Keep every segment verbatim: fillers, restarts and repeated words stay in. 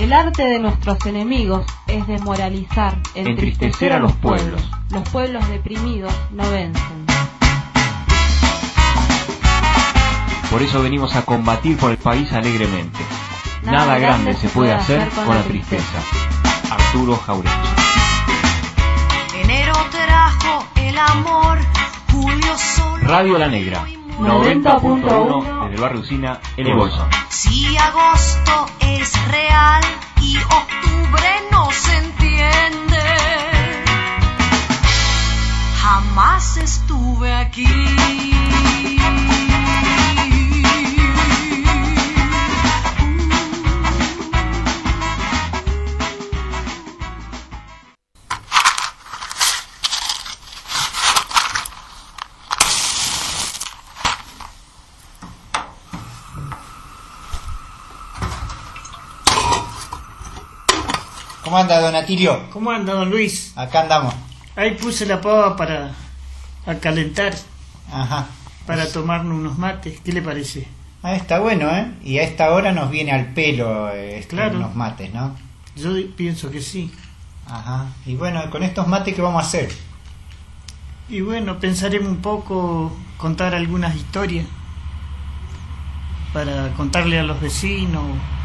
El arte de nuestros enemigos es desmoralizar, entristecer a los pueblos. Los pueblos deprimidos no vencen. Por eso venimos a combatir por el país alegremente. Nada, Nada grande se puede hacer con, con la tristeza. tristeza. Arturo Jauregui. Enero trajo el amor, julio sol. Radio La Negra, noventa punto uno desde el barrio Usina, en el Bolsón. Si agosto es real y octubre no se entiende, jamás estuve aquí. ¿Cómo anda, don Atilio? ¿Cómo anda, don Luis? Acá andamos. Ahí puse la pava para a calentar. Ajá. Para tomarnos unos mates. ¿Qué le parece? Ah, está bueno, ¿eh? Y a esta hora nos viene al pelo eh, claro. Unos mates, ¿no? Yo pienso que sí. Ajá. Y bueno, con estos mates, ¿qué vamos a hacer? Y bueno, pensaremos un poco, contar algunas historias para contarle a los vecinos.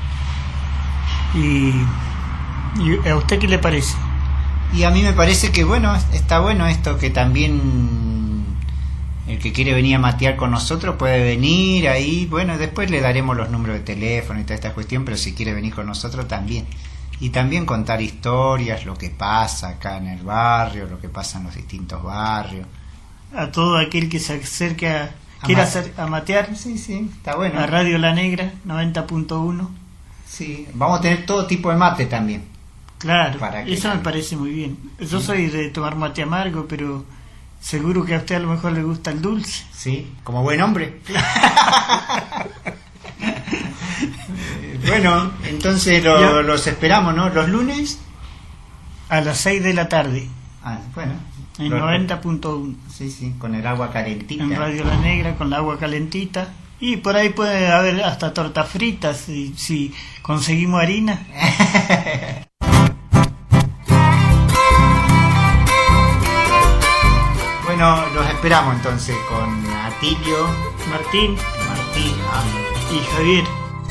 Y... ¿Y a usted qué le parece? Y a mí me parece que, bueno, está bueno esto, que también el que quiere venir a matear con nosotros puede venir ahí. Bueno, después le daremos los números de teléfono y toda esta cuestión, pero si quiere venir con nosotros también. Y también contar historias, lo que pasa acá en el barrio, lo que pasa en los distintos barrios. A todo aquel que se acerque a... a quiera hacer, a matear. Sí, sí, está bueno. A Radio La Negra, noventa punto uno. Sí, vamos a tener todo tipo de mate también. Claro, eso me parece muy bien. Yo sí. Soy de tomar mate amargo, pero seguro que a usted a lo mejor le gusta el dulce. Sí, como buen hombre. Bueno, entonces lo, los esperamos, ¿no? Los lunes a las seis de la tarde. Ah, bueno. En noventa punto uno. Sí, sí, con el agua calentita. En Radio La Negra, con el agua calentita. Y por ahí puede haber hasta tortas fritas si, si conseguimos harina. Bueno, los esperamos entonces con Atilio, Martín, Martín y Javier.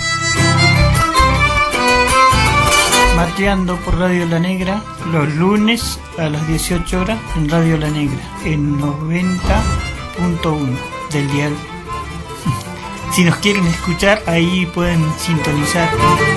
Mateando por Radio La Negra los lunes a las dieciocho horas en Radio La Negra, en noventa punto uno del dial. Si nos quieren escuchar, ahí pueden sintonizar.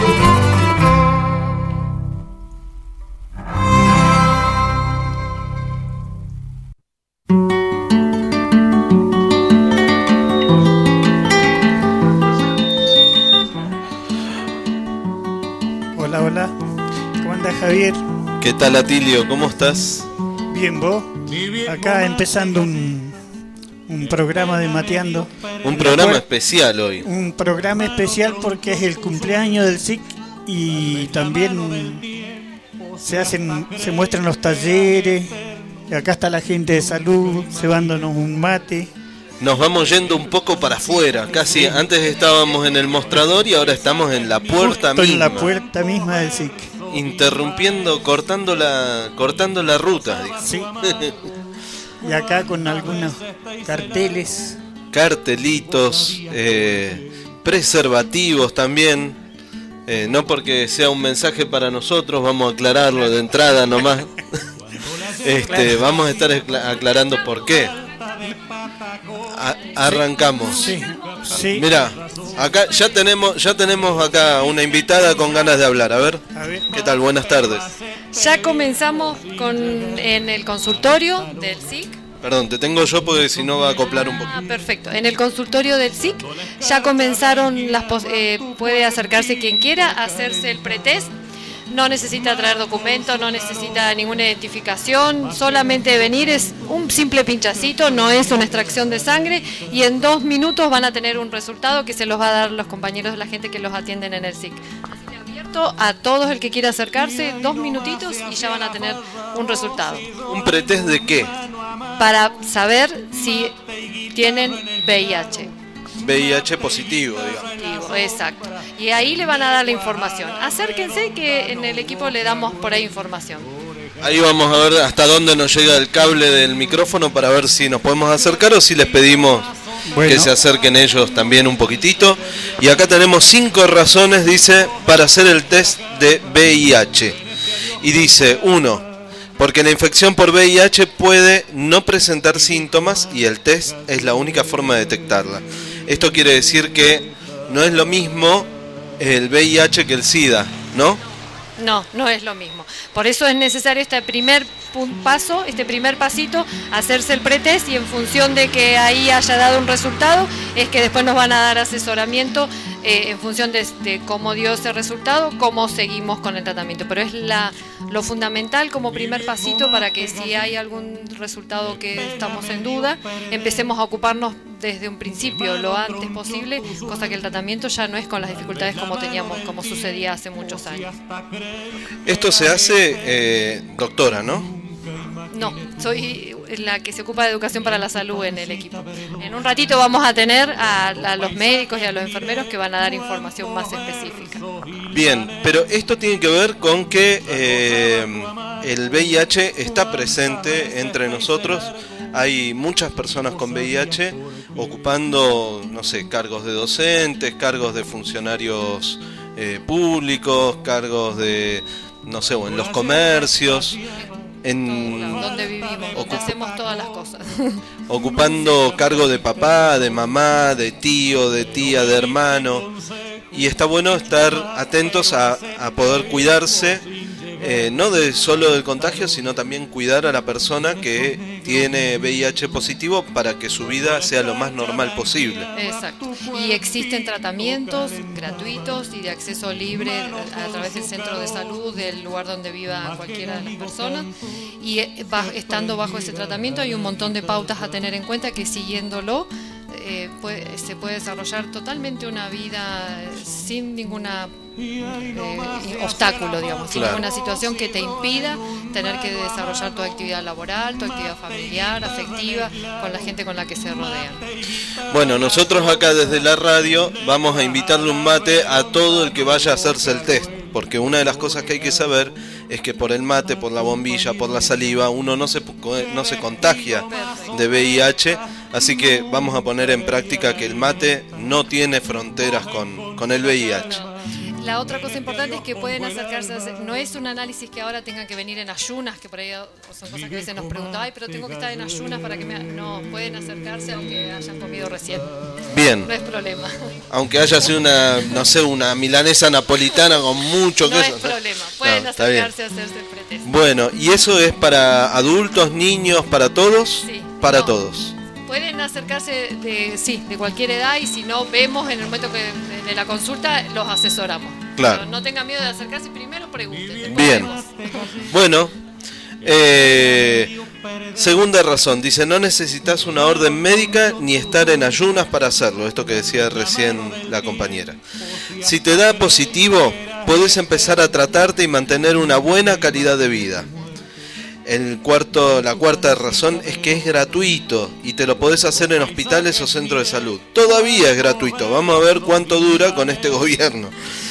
Hola, hola. ¿Cómo anda, Javier? ¿Qué tal, Atilio? ¿Cómo estás? Bien, ¿vos? Acá empezando un... un programa de Mateando. Un programa especial hoy. Un programa especial porque es el cumpleaños del S I C y también se hacen, se muestran los talleres. Y acá está la gente de salud cebándonos un mate. Nos vamos yendo un poco para afuera, casi antes estábamos en el mostrador y ahora estamos en la puerta Justo misma. En la puerta misma del S I C. Interrumpiendo, cortando la, cortando la ruta. Digo. Sí. Y acá con algunos carteles. Cartelitos, eh, preservativos también. Eh, no porque sea un mensaje para nosotros, vamos a aclararlo de entrada nomás. este, claro. Vamos a estar aclarando por qué. A, arrancamos. Sí, sí. Mira, acá ya tenemos, ya tenemos acá una invitada con ganas de hablar. A ver, a ver. ¿Qué tal? Buenas tardes. Ya comenzamos con en el consultorio del S I C. Perdón, te tengo yo porque si no va a acoplar un poco. Ah, perfecto. En el consultorio del S I C ya comenzaron las pos- eh, puede acercarse quien quiera a hacerse el pretest. No necesita traer documentos, no necesita ninguna identificación, solamente venir es un simple pinchacito, no es una extracción de sangre y en dos minutos van a tener un resultado que se los va a dar los compañeros de la gente que los atienden en el S I C. Así que abierto a todos el que quiera acercarse, dos minutitos y ya van a tener un resultado. ¿Un pretest de qué? Para saber si tienen V I H. V I H positivo, digamos. Positivo. Exacto. Y ahí le van a dar la información. Acérquense que en el equipo le damos por ahí información. Ahí vamos a ver hasta dónde nos llega el cable del micrófono para ver si nos podemos acercar o si les pedimos bueno. que se acerquen ellos también un poquitito. Y acá tenemos cinco razones, dice, para hacer el test de V I H. Y dice, uno, porque la infección por V I H puede no presentar síntomas y el test es la única forma de detectarla. Esto quiere decir que no es lo mismo el V I H que el SIDA, ¿no? No, no es lo mismo. Por eso es necesario este primer paso, este primer pasito, hacerse el pretest y en función de que ahí haya dado un resultado, es que después nos van a dar asesoramiento eh, en función de, de cómo dio ese resultado, cómo seguimos con el tratamiento. Pero es la, lo fundamental como primer pasito para que si hay algún resultado que estamos en duda, empecemos a ocuparnos desde un principio, lo antes posible, cosa que el tratamiento ya no es con las dificultades como teníamos, como sucedía hace muchos años. Esto se hace, eh, doctora, ¿no? No, soy la que se ocupa de educación para la salud en el equipo. En un ratito vamos a tener a, a los médicos y a los enfermeros que van a dar información más específica. Bien, pero esto tiene que ver con que eh, el V I H está presente entre nosotros. Hay muchas personas con V I H ocupando, no sé, cargos de docentes, cargos de funcionarios eh, públicos, cargos de, no sé, o en los comercios. En donde vivimos, donde hacemos todas las cosas. Ocupando cargo de papá, de mamá, de tío, de tía, de hermano. Y está bueno estar atentos a, a poder cuidarse, eh, no de solo del contagio, sino también cuidar a la persona que tiene V I H positivo para que su vida sea lo más normal posible. Exacto. Y existen tratamientos gratuitos y de acceso libre a través del centro de salud del lugar donde viva cualquiera de las personas. Y estando bajo ese tratamiento hay un montón de pautas a tener en cuenta que siguiéndolo eh, puede, se puede desarrollar totalmente una vida sin ninguna eh, obstáculo, digamos, sin claro. ninguna situación que te impida tener que desarrollar tu actividad laboral, tu actividad familiar, afectiva, con la gente con la que se rodean. Bueno, nosotros acá desde la radio vamos a invitarle un mate a todo el que vaya a hacerse el test, porque una de las cosas que hay que saber es que por el mate, por la bombilla, por la saliva, uno no se, no se contagia de V I H, así que vamos a poner en práctica que el mate no tiene fronteras con, con el V I H. La otra cosa importante es que pueden acercarse, a hacer, no es un análisis que ahora tengan que venir en ayunas, que por ahí son cosas que a veces nos preguntan, ay, pero tengo que estar en ayunas para que me... No, pueden acercarse aunque hayan comido recién. Bien. No es problema. Aunque haya sido una, no sé, una milanesa napolitana con mucho queso. No es problema, pueden no, acercarse a hacerse el pretest. Bueno, ¿y eso es para adultos, niños, para todos? Sí. Para no. todos. Pueden acercarse de sí, de cualquier edad y si no vemos en el momento que de la consulta los asesoramos. Claro. Pero no tengan miedo de acercarse, primero pregunten. Bien. Bueno, eh, segunda razón, dice, no necesitas una orden médica ni estar en ayunas para hacerlo, esto que decía recién la compañera. Si te da positivo, podés empezar a tratarte y mantener una buena calidad de vida. El cuarto, la cuarta razón es que es gratuito y te lo podés hacer en hospitales o centros de salud. Todavía es gratuito, vamos a ver cuánto dura con este gobierno.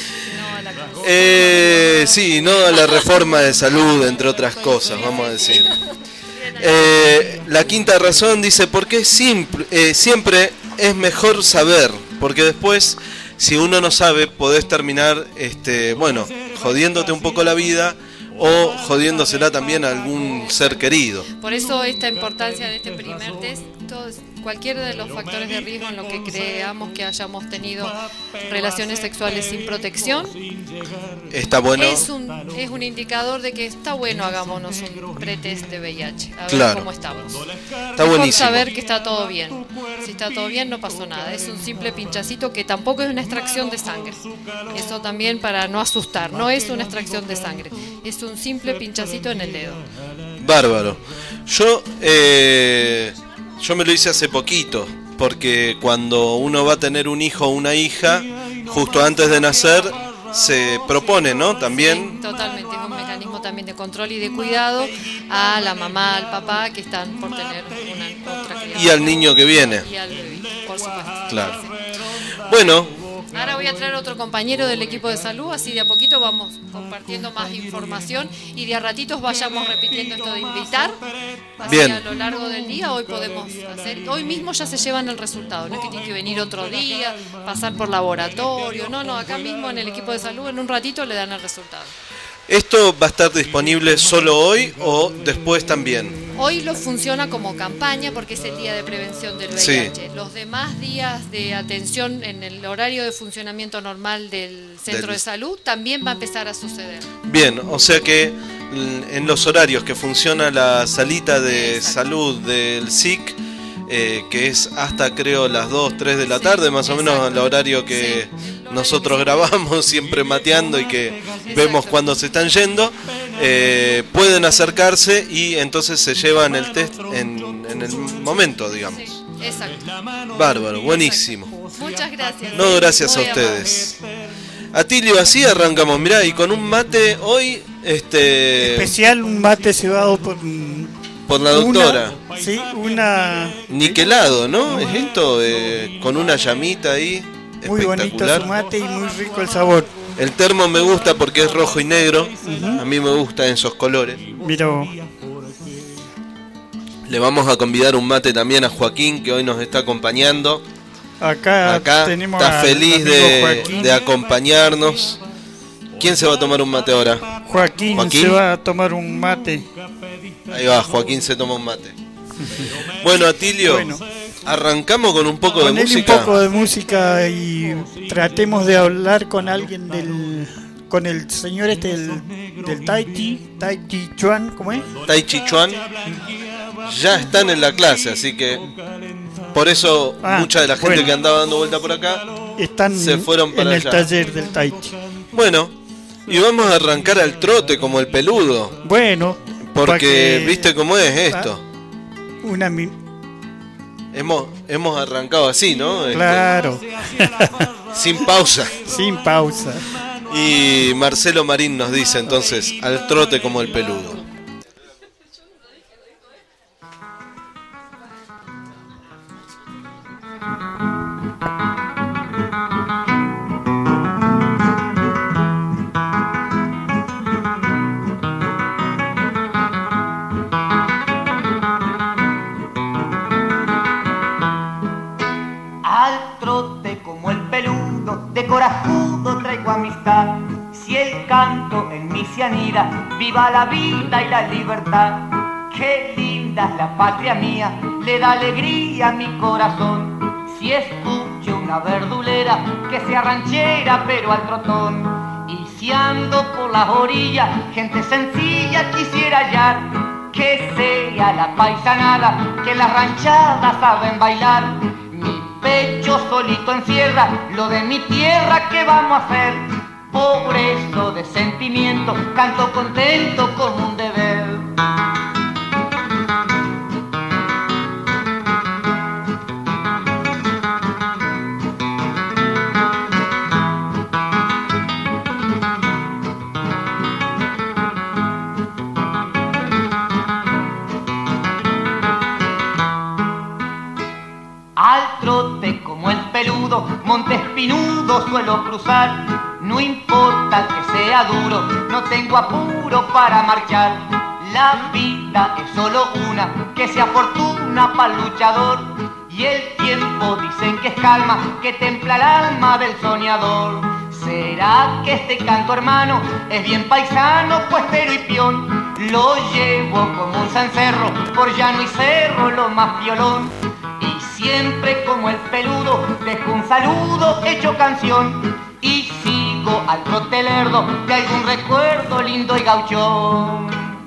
Eh, sí, no a la reforma de salud, entre otras cosas, vamos a decir. Eh, la quinta razón dice, porque es simple, eh, siempre es mejor saber, porque después, si uno no sabe, podés terminar, este, bueno, jodiéndote un poco la vida, o jodiéndosela también a algún ser querido. Por eso esta importancia de este primer test, todos, cualquiera de los factores de riesgo en lo que creamos que hayamos tenido relaciones sexuales sin protección, está bueno. Es un, es un indicador de que está bueno hagámonos un pretest de V I H, a ver claro. cómo estamos. Está buenísimo. Saber que está todo bien. Si está todo bien no pasó nada. Es un simple pinchacito que tampoco es una extracción de sangre. Eso también para no asustar. No es una extracción de sangre. Es un simple pinchacito en el dedo. Bárbaro. Yo, eh, yo me lo hice hace poquito, porque cuando uno va a tener un hijo o una hija, justo antes de nacer, se propone, ¿no? También. Sí, totalmente. Es un mecanismo también de control y de cuidado a la mamá, al papá que están por tener una otra criatura. Y al niño que viene. Y al bebé, por supuesto. Claro. Bueno, Ahora voy a traer otro compañero del equipo de salud, así de a poquito vamos compartiendo más información y de a ratitos vayamos repitiendo esto de invitar. Así Bien. a lo largo del día hoy podemos hacer, hoy mismo ya se llevan el resultado, no es que tienen que venir otro día, pasar por laboratorio, no, no, acá mismo en el equipo de salud en un ratito le dan el resultado. ¿Esto va a estar disponible solo hoy o después también? Hoy lo funciona como campaña porque es el día de prevención del V I H. Sí. Los demás días de atención en el horario de funcionamiento normal del centro del... de salud también va a empezar a suceder. Bien, o sea que en los horarios que funciona la salita de Exacto. salud del S I C, eh, que es hasta creo las dos, tres de la sí, tarde, más exacto. o menos el horario que sí. nosotros grabamos siempre mateando y que exacto. vemos cuando se están yendo, eh, pueden acercarse y entonces se llevan el test en, en el momento, digamos. Sí, exacto. Bárbaro, buenísimo. Exacto. Muchas gracias. No, gracias Muy a ustedes. Amable. Atilio, así arrancamos, mirá, y con un mate hoy, este... especial, un mate cebado por... Por la doctora. Una, sí, una... Niquelado, ¿no? Es esto, eh, con una llamita ahí. Muy bonito su mate y muy rico el sabor. El termo me gusta porque es rojo y negro. Uh-huh. A mí me gustan esos colores. Mira. Le vamos a convidar un mate también a Joaquín, que hoy nos está acompañando. Acá, Acá tenemos está feliz de, de acompañarnos. ¿Quién se va a tomar un mate ahora? Joaquín, Joaquín se va a tomar un mate. Ahí va, Joaquín se toma un mate. Bueno, Atilio, bueno, arrancamos con un poco de música. un poco de música y tratemos de hablar con alguien del... con el señor este del, del Tai Chi, Tai Chi Chuan, ¿cómo es? Tai Chi Chuan. Ya están en la clase, así que por eso ah, mucha de la gente bueno, que andaba dando vuelta por acá están se fueron para en allá. el taller del Tai Chi. Bueno, y vamos a arrancar al trote como el peludo. Bueno, porque que... viste cómo es esto. Una mi... hemos hemos arrancado así, ¿no? Claro. Este, sin pausa. Sin pausa. Y Marcelo Marín nos dice entonces, al trote como el peludo. Corajudo traigo amistad, si el canto en mí se anida, viva la vida y la libertad. Qué linda es la patria mía, le da alegría a mi corazón. Si escucho una verdulera que sea ranchera pero al trotón, y si ando por las orillas, gente sencilla quisiera hallar, que sea la paisanada, que las ranchadas saben bailar. Pecho solito encierra lo de mi tierra, ¿qué vamos a hacer? Por eso de sentimiento canto contento como un deber. Al trote como el peludo, monte espinudo suelo cruzar. No importa que sea duro, no tengo apuro para marchar. La vida es solo una, que sea fortuna para el luchador. Y el tiempo dicen que es calma, que templa el alma del soñador. ¿Será que este canto, hermano, es bien paisano, puestero y peón? Lo llevo como un cencerro, por llano y cerro, lo más violón. Siempre como el peludo, dejo un saludo hecho canción. Y sigo al trote lerdo de algún recuerdo lindo y gauchón.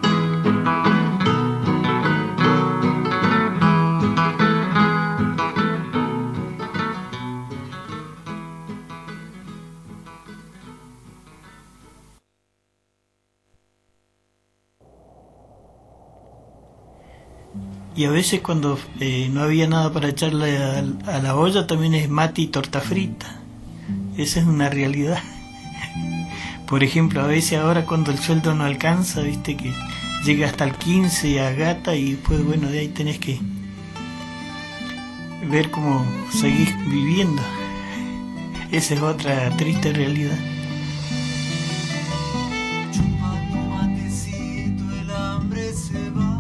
Y a veces cuando eh, no había nada para echarle a, a la olla también es mate y torta frita. Esa es una realidad. Por ejemplo, a veces ahora cuando el sueldo no alcanza, viste que llega hasta el quince a gata y después, bueno, de ahí tenés que ver cómo seguís viviendo. Esa es otra triste realidad. Chupando matecito, el hambre se va.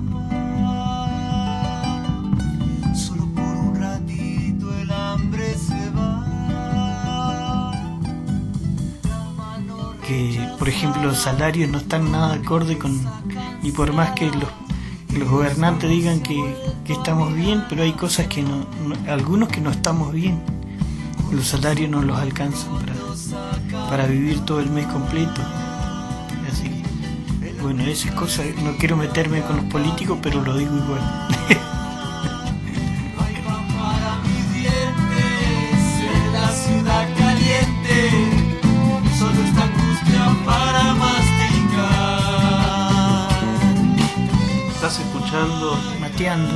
Solo por un ratito el hambre se va. Que, por ejemplo, los salarios no están nada acorde con... Y por más que los, los gobernantes digan que, que estamos bien, pero hay cosas que no, no... Algunos que no estamos bien. Los salarios no los alcanzan para, para vivir todo el mes completo. Así que, bueno, esas cosas... No quiero meterme con los políticos, pero lo digo igual. Para mis dientes en la ciudad caliente. Solo esta angustia para masticar. ¿Estás escuchando? Mateando.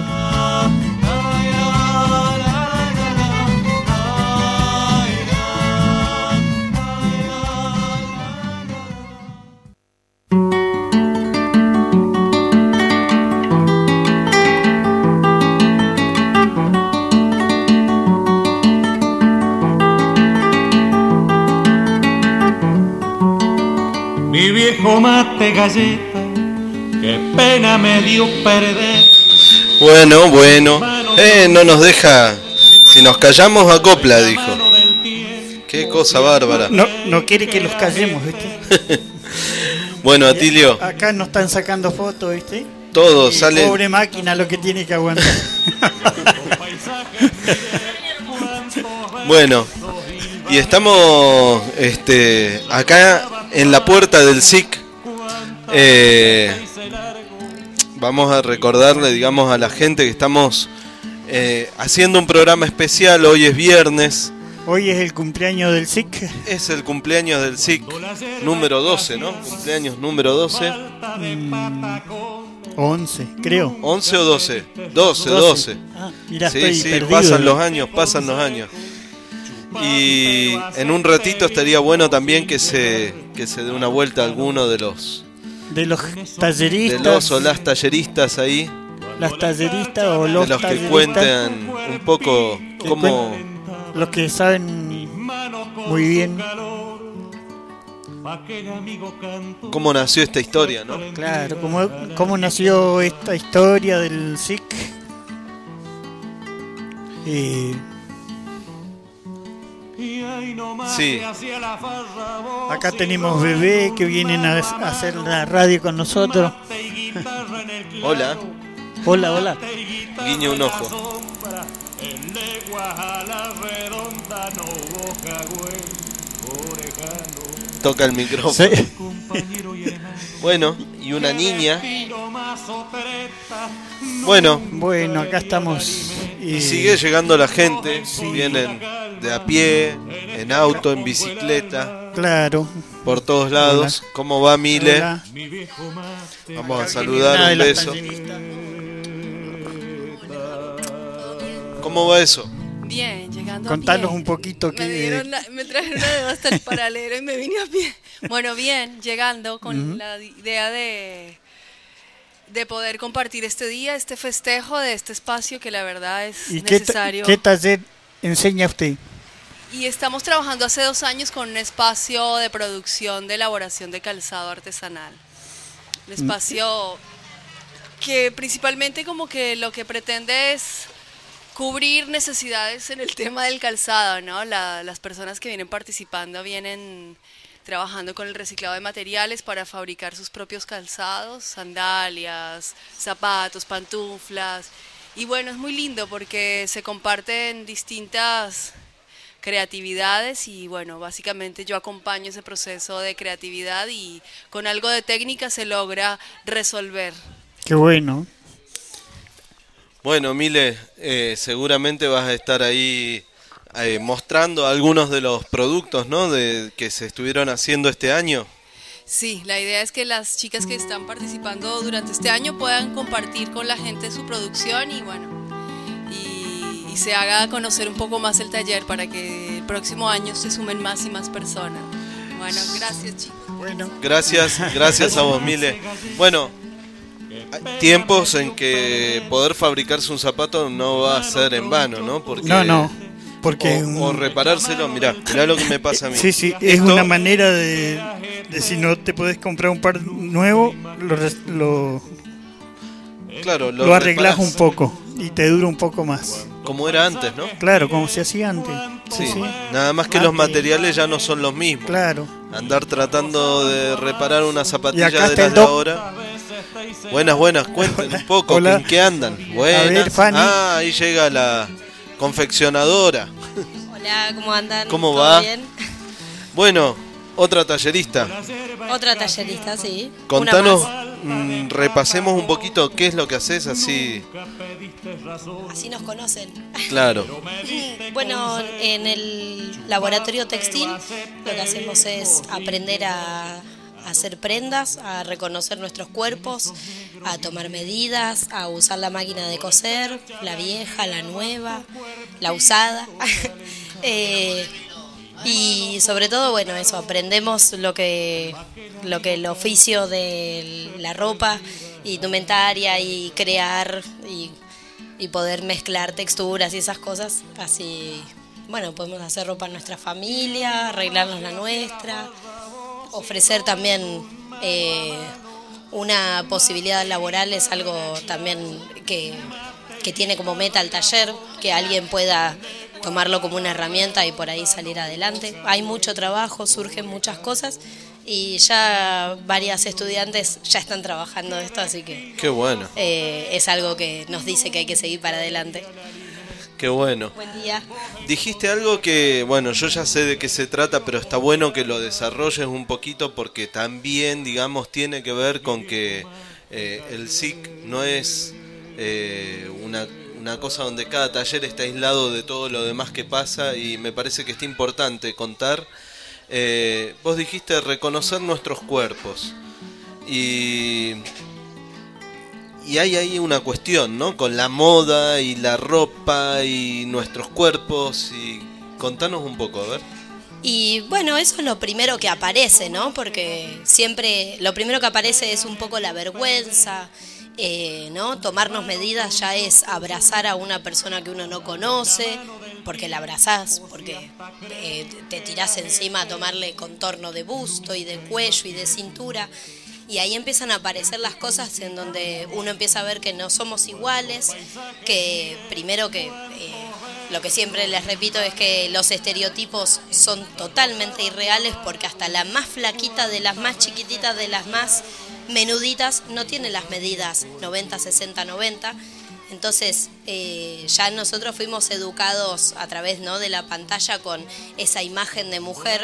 Mi viejo mate galleta, qué pena me dio perder. Bueno, bueno. Eh, no nos deja. Si nos callamos, acopla, dijo. Qué cosa bárbara. No, no quiere que los callemos, ¿viste? Bueno, Atilio. Acá nos están sacando fotos, ¿viste? Todo Y sale. Pobre máquina lo que tiene que aguantar. Bueno, y estamos este, acá en la puerta del S I C. Eh, vamos a recordarle, digamos, a la gente que estamos eh, haciendo un programa especial. Hoy es viernes. Hoy es el cumpleaños del S I C. Es el cumpleaños del S I C número doce, ¿no? Cumpleaños número doce. Mm, once, creo. ¿once o doce? doce, doce. Ah, mira, sí, estoy sí, perdido. pasan los años, pasan los años. Y en un ratito estaría bueno también que se que se dé una vuelta a alguno de los de los talleristas, de los o las talleristas ahí, las talleristas o los de los que talleristas, cuenten un poco que cómo cuen- los que saben muy bien, cómo nació esta historia, ¿no? claro, cómo, cómo nació esta historia del S I C. Eh, Sí. Acá tenemos bebés que vienen a a hacer la radio con nosotros. Hola, Hola, hola. guiño un ojo. Toca el micrófono. Sí. Bueno, y una niña. Bueno, Bueno, acá estamos. y eh, sigue llegando la gente. Vienen de a pie, en auto, en bicicleta, Claro. por todos lados. ¿Cómo va, Mile? Hola. Vamos a Una saludar, de un las beso. talleristas. ¿Cómo va eso? Bien, llegando Contanos a pie. un poquito Me, que dieron la- me trajeron una de hasta el paralelo y me vine a pie. Bueno, bien, llegando con Ujú. la idea de, de poder compartir este día, este festejo de este espacio que la verdad es ¿Y qué, ta- necesario. qué taller enseña usted? Y estamos trabajando hace dos años con un espacio de producción de elaboración de calzado artesanal. Un espacio que principalmente como que lo que pretende es cubrir necesidades en el tema del calzado, ¿no? La- las personas que vienen participando vienen trabajando con el reciclado de materiales para fabricar sus propios calzados, sandalias, zapatos, pantuflas. Y bueno, es muy lindo porque se comparten distintas creatividades y bueno, básicamente yo acompaño ese proceso de creatividad y con algo de técnica se logra resolver. Qué bueno. Bueno, Mile, eh, seguramente vas a estar ahí eh, mostrando algunos de los productos, ¿no? De, que se estuvieron haciendo este año. Sí, la idea es que las chicas que están participando durante este año puedan compartir con la gente su producción y bueno, y, y se haga conocer un poco más el taller para que el próximo año se sumen más y más personas. Bueno, gracias chicos. Bueno, Gracias, gracias a vos, Mile. Bueno, hay tiempos en que poder fabricarse un zapato no va a ser en vano, ¿no? Porque no, no. Porque o, o reparárselo. Mirá, mirá lo que me pasa a mí. Sí, sí, es Esto- una manera de, de si no te podés comprar un par nuevo, lo, res- lo, Claro, lo, arreglás reparás un poco y te dura un poco más. como era antes, ¿no? Claro, como se hacía antes. Sí, Sí, sí. nada más que Ah, los materiales ya no son los mismos. Claro. Andar tratando de reparar una Y zapatilla acá de está las el de doc. ahora. Buenas, buenas, cuenten un poco, Hola. ¿en qué andan? Buenas. A ver, Fanny. Ah, ahí llega la confeccionadora. Hola, ¿cómo andan? ¿Cómo ¿Todo va? bien? Bueno, otra tallerista. Otra tallerista, sí. Contanos, Una más. mm, repasemos un poquito qué es lo que haces así. Así nos conocen. Claro. Bueno, en el laboratorio textil lo que hacemos es aprender a hacer prendas, a reconocer nuestros cuerpos, a tomar medidas, a usar la máquina de coser, la vieja, la nueva, la usada. Eh, y sobre todo, bueno, eso, aprendemos lo que, lo que el oficio de la ropa, indumentaria y crear y, y poder mezclar texturas y esas cosas. Así, bueno, podemos hacer ropa a nuestra familia, arreglarnos la nuestra, ofrecer también eh, una posibilidad laboral es algo también que, que tiene como meta el taller, que alguien pueda tomarlo como una herramienta y por ahí salir adelante. Hay mucho trabajo, surgen muchas cosas y ya varias estudiantes ya están trabajando esto, así que Qué bueno, eh, es algo que nos dice que hay que seguir para adelante. qué bueno. Buen día. Dijiste algo que, bueno, yo ya sé de qué se trata, pero está bueno que lo desarrolles un poquito porque también, digamos, tiene que ver con que eh, el S I C no es eh, una, una cosa donde cada taller está aislado de todo lo demás que pasa y me parece que está importante contar. Eh, vos dijiste reconocer nuestros cuerpos y... Y hay ahí una cuestión, ¿no? Con la moda y la ropa y nuestros cuerpos y contanos un poco, a ver. Y bueno, eso es lo primero que aparece, ¿no? Porque siempre lo primero que aparece es un poco la vergüenza, eh, ¿no? Tomarnos medidas ya es abrazar a una persona que uno no conoce, porque la abrazás, porque eh, te tirás encima a tomarle contorno de busto y de cuello y de cintura. Y ahí empiezan a aparecer las cosas en donde uno empieza a ver que no somos iguales, que primero que eh, lo que siempre les repito es que los estereotipos son totalmente irreales porque hasta la más flaquita de las más chiquititas, de las más menuditas, no tiene las medidas noventa, sesenta, noventa. Entonces eh, ya nosotros fuimos educados a través, ¿no?, de la pantalla con esa imagen de mujer.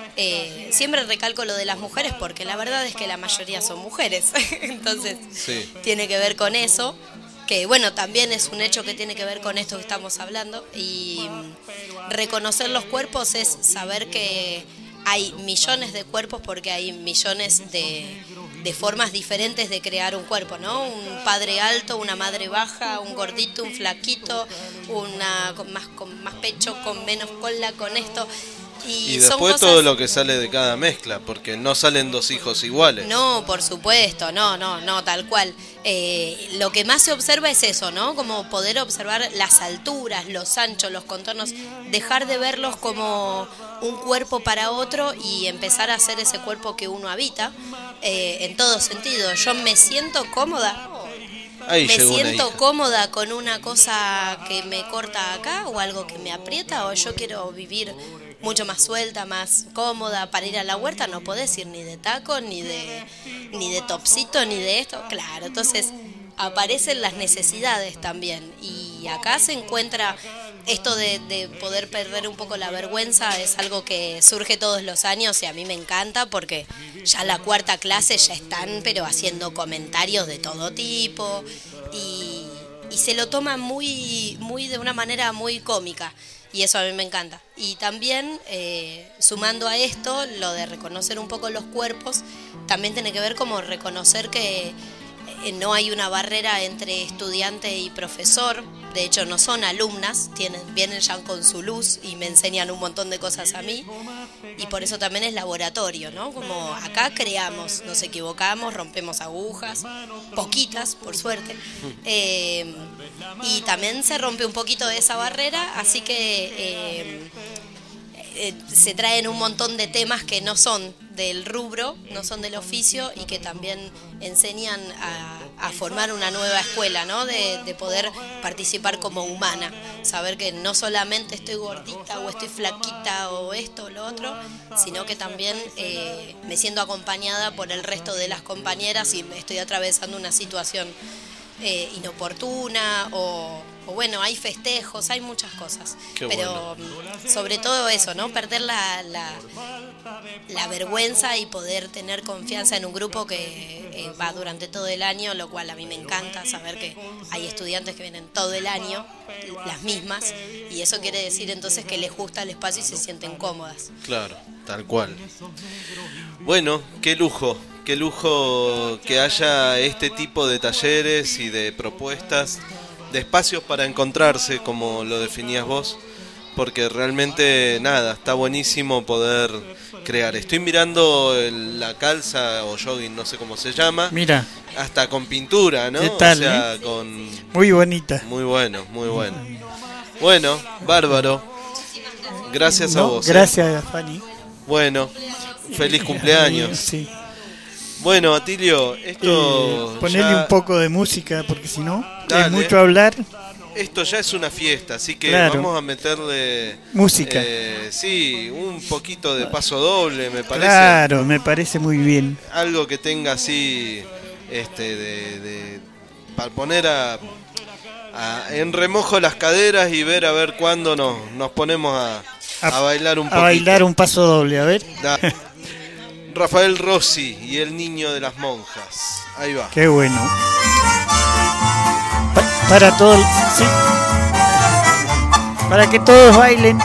Eh, siempre recalco lo de las mujeres porque la verdad es que la mayoría son mujeres. Entonces Sí. tiene que ver con eso, que bueno, también es un hecho que tiene que ver con esto que estamos hablando. Y mm, reconocer los cuerpos es saber que hay millones de cuerpos porque hay millones de, de formas diferentes de crear un cuerpo, ¿no? Un padre alto, una madre baja, un gordito, un flaquito, una con más, con más pecho, con menos cola, con esto. Y, Y son después cosas... todo lo que sale de cada mezcla, porque no salen dos hijos iguales. No, por supuesto, no, no, no, tal cual. Eh, lo que más se observa es eso, ¿no? Como poder observar las alturas, los anchos, los contornos, dejar de verlos como un cuerpo para otro y empezar a hacer ese cuerpo que uno habita, eh, en todo sentido. Yo me siento cómoda. Ahí me llegó una siento hija. cómoda con una cosa que me corta acá o algo que me aprieta, o yo quiero vivir mucho más suelta, más cómoda. Para ir a la huerta no podés ir ni de taco, ni de ni de topsito, ni de esto. Claro, entonces aparecen las necesidades también. Y acá se encuentra esto de, de poder perder un poco la vergüenza, es algo que surge todos los años y a mí me encanta porque ya la cuarta clase ya están pero haciendo comentarios de todo tipo y, y se lo toman muy, muy de una manera muy cómica. Y eso a mí me encanta. Y también, eh, sumando a esto, lo de reconocer un poco los cuerpos, también tiene que ver como reconocer que eh, no hay una barrera entre estudiante y profesor. De hecho, no son alumnas, tienen, vienen ya con su luz y me enseñan un montón de cosas a mí. Y por eso también es laboratorio, ¿no? Como acá creamos, nos equivocamos, rompemos agujas, poquitas, por suerte. Eh, y también se rompe un poquito de esa barrera, así que eh, eh, se traen un montón de temas que no son del rubro, no son del oficio y que también enseñan a, a formar una nueva escuela, ¿no? De, de poder participar como humana, saber que no solamente estoy gordita o estoy flaquita o esto o lo otro, sino que también eh, me siento acompañada por el resto de las compañeras y estoy atravesando una situación eh, inoportuna o, o bueno, hay festejos, hay muchas cosas. Qué pero bueno. Sobre todo eso, ¿no? Perder la, la, la vergüenza y poder tener confianza en un grupo que eh, va durante todo el año, lo cual a mí me encanta saber que hay estudiantes que vienen todo el año, las mismas, y eso quiere decir entonces que les gusta el espacio y se sienten cómodas. Claro, tal cual. Bueno, qué lujo. Qué lujo que haya este tipo de talleres y de propuestas, de espacios para encontrarse, como lo definías vos, porque realmente, nada, está buenísimo poder crear. Estoy mirando el, la calza o jogging, no sé cómo se llama. Mira. Hasta con pintura, ¿no? ¿Qué tal, o sea, eh? con... Muy bonita. Muy bueno, muy bueno. Bueno, bárbaro. Gracias no, a vos. Gracias, eh. Fanny. Bueno, feliz cumpleaños. Sí. Bueno, Atilio, esto... Eh, ponerle ya... un poco de música, porque si no, Dale. es mucho hablar. Esto ya es una fiesta, así que claro. vamos a meterle... Música. Eh, sí, un poquito de paso doble, me parece. Claro, me parece muy bien. Algo que tenga así, este, de... de para poner a, a... en remojo las caderas y ver a ver cuándo nos, nos ponemos a, a, a bailar un poquito. A bailar un paso doble, a ver. Da. Rafael Rossi y el niño de las monjas. Ahí va. Qué bueno. Pa- para todos, sí. Para que todos bailen.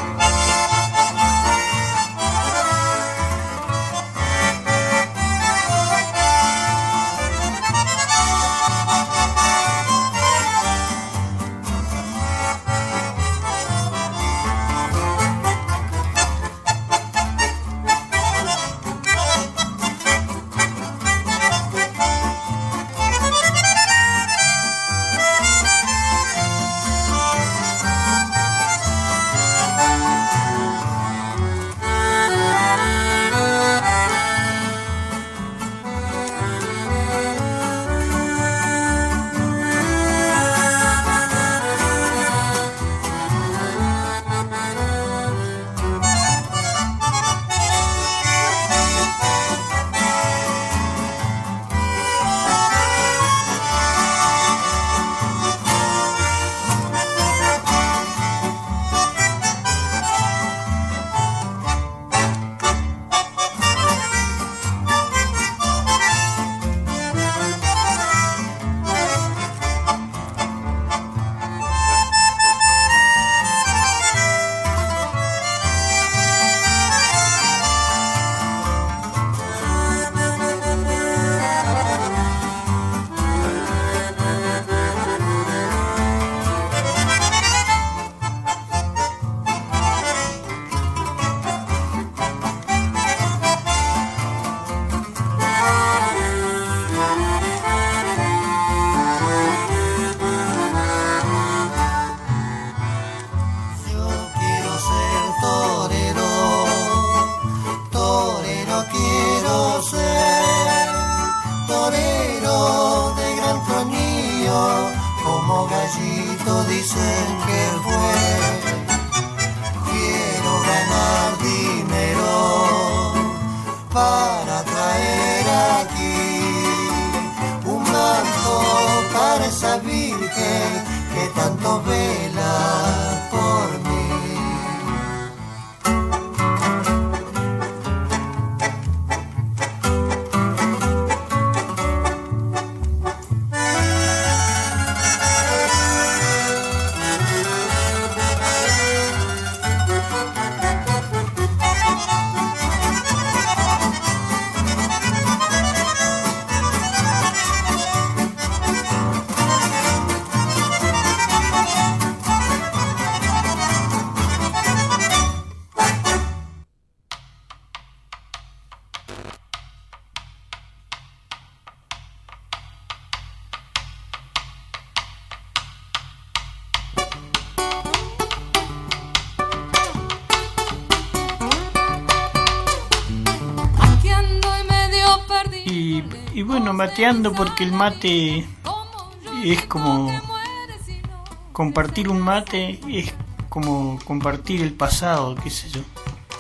Y, y bueno, mateando, porque el mate es como compartir un mate, es como compartir el pasado, qué sé yo,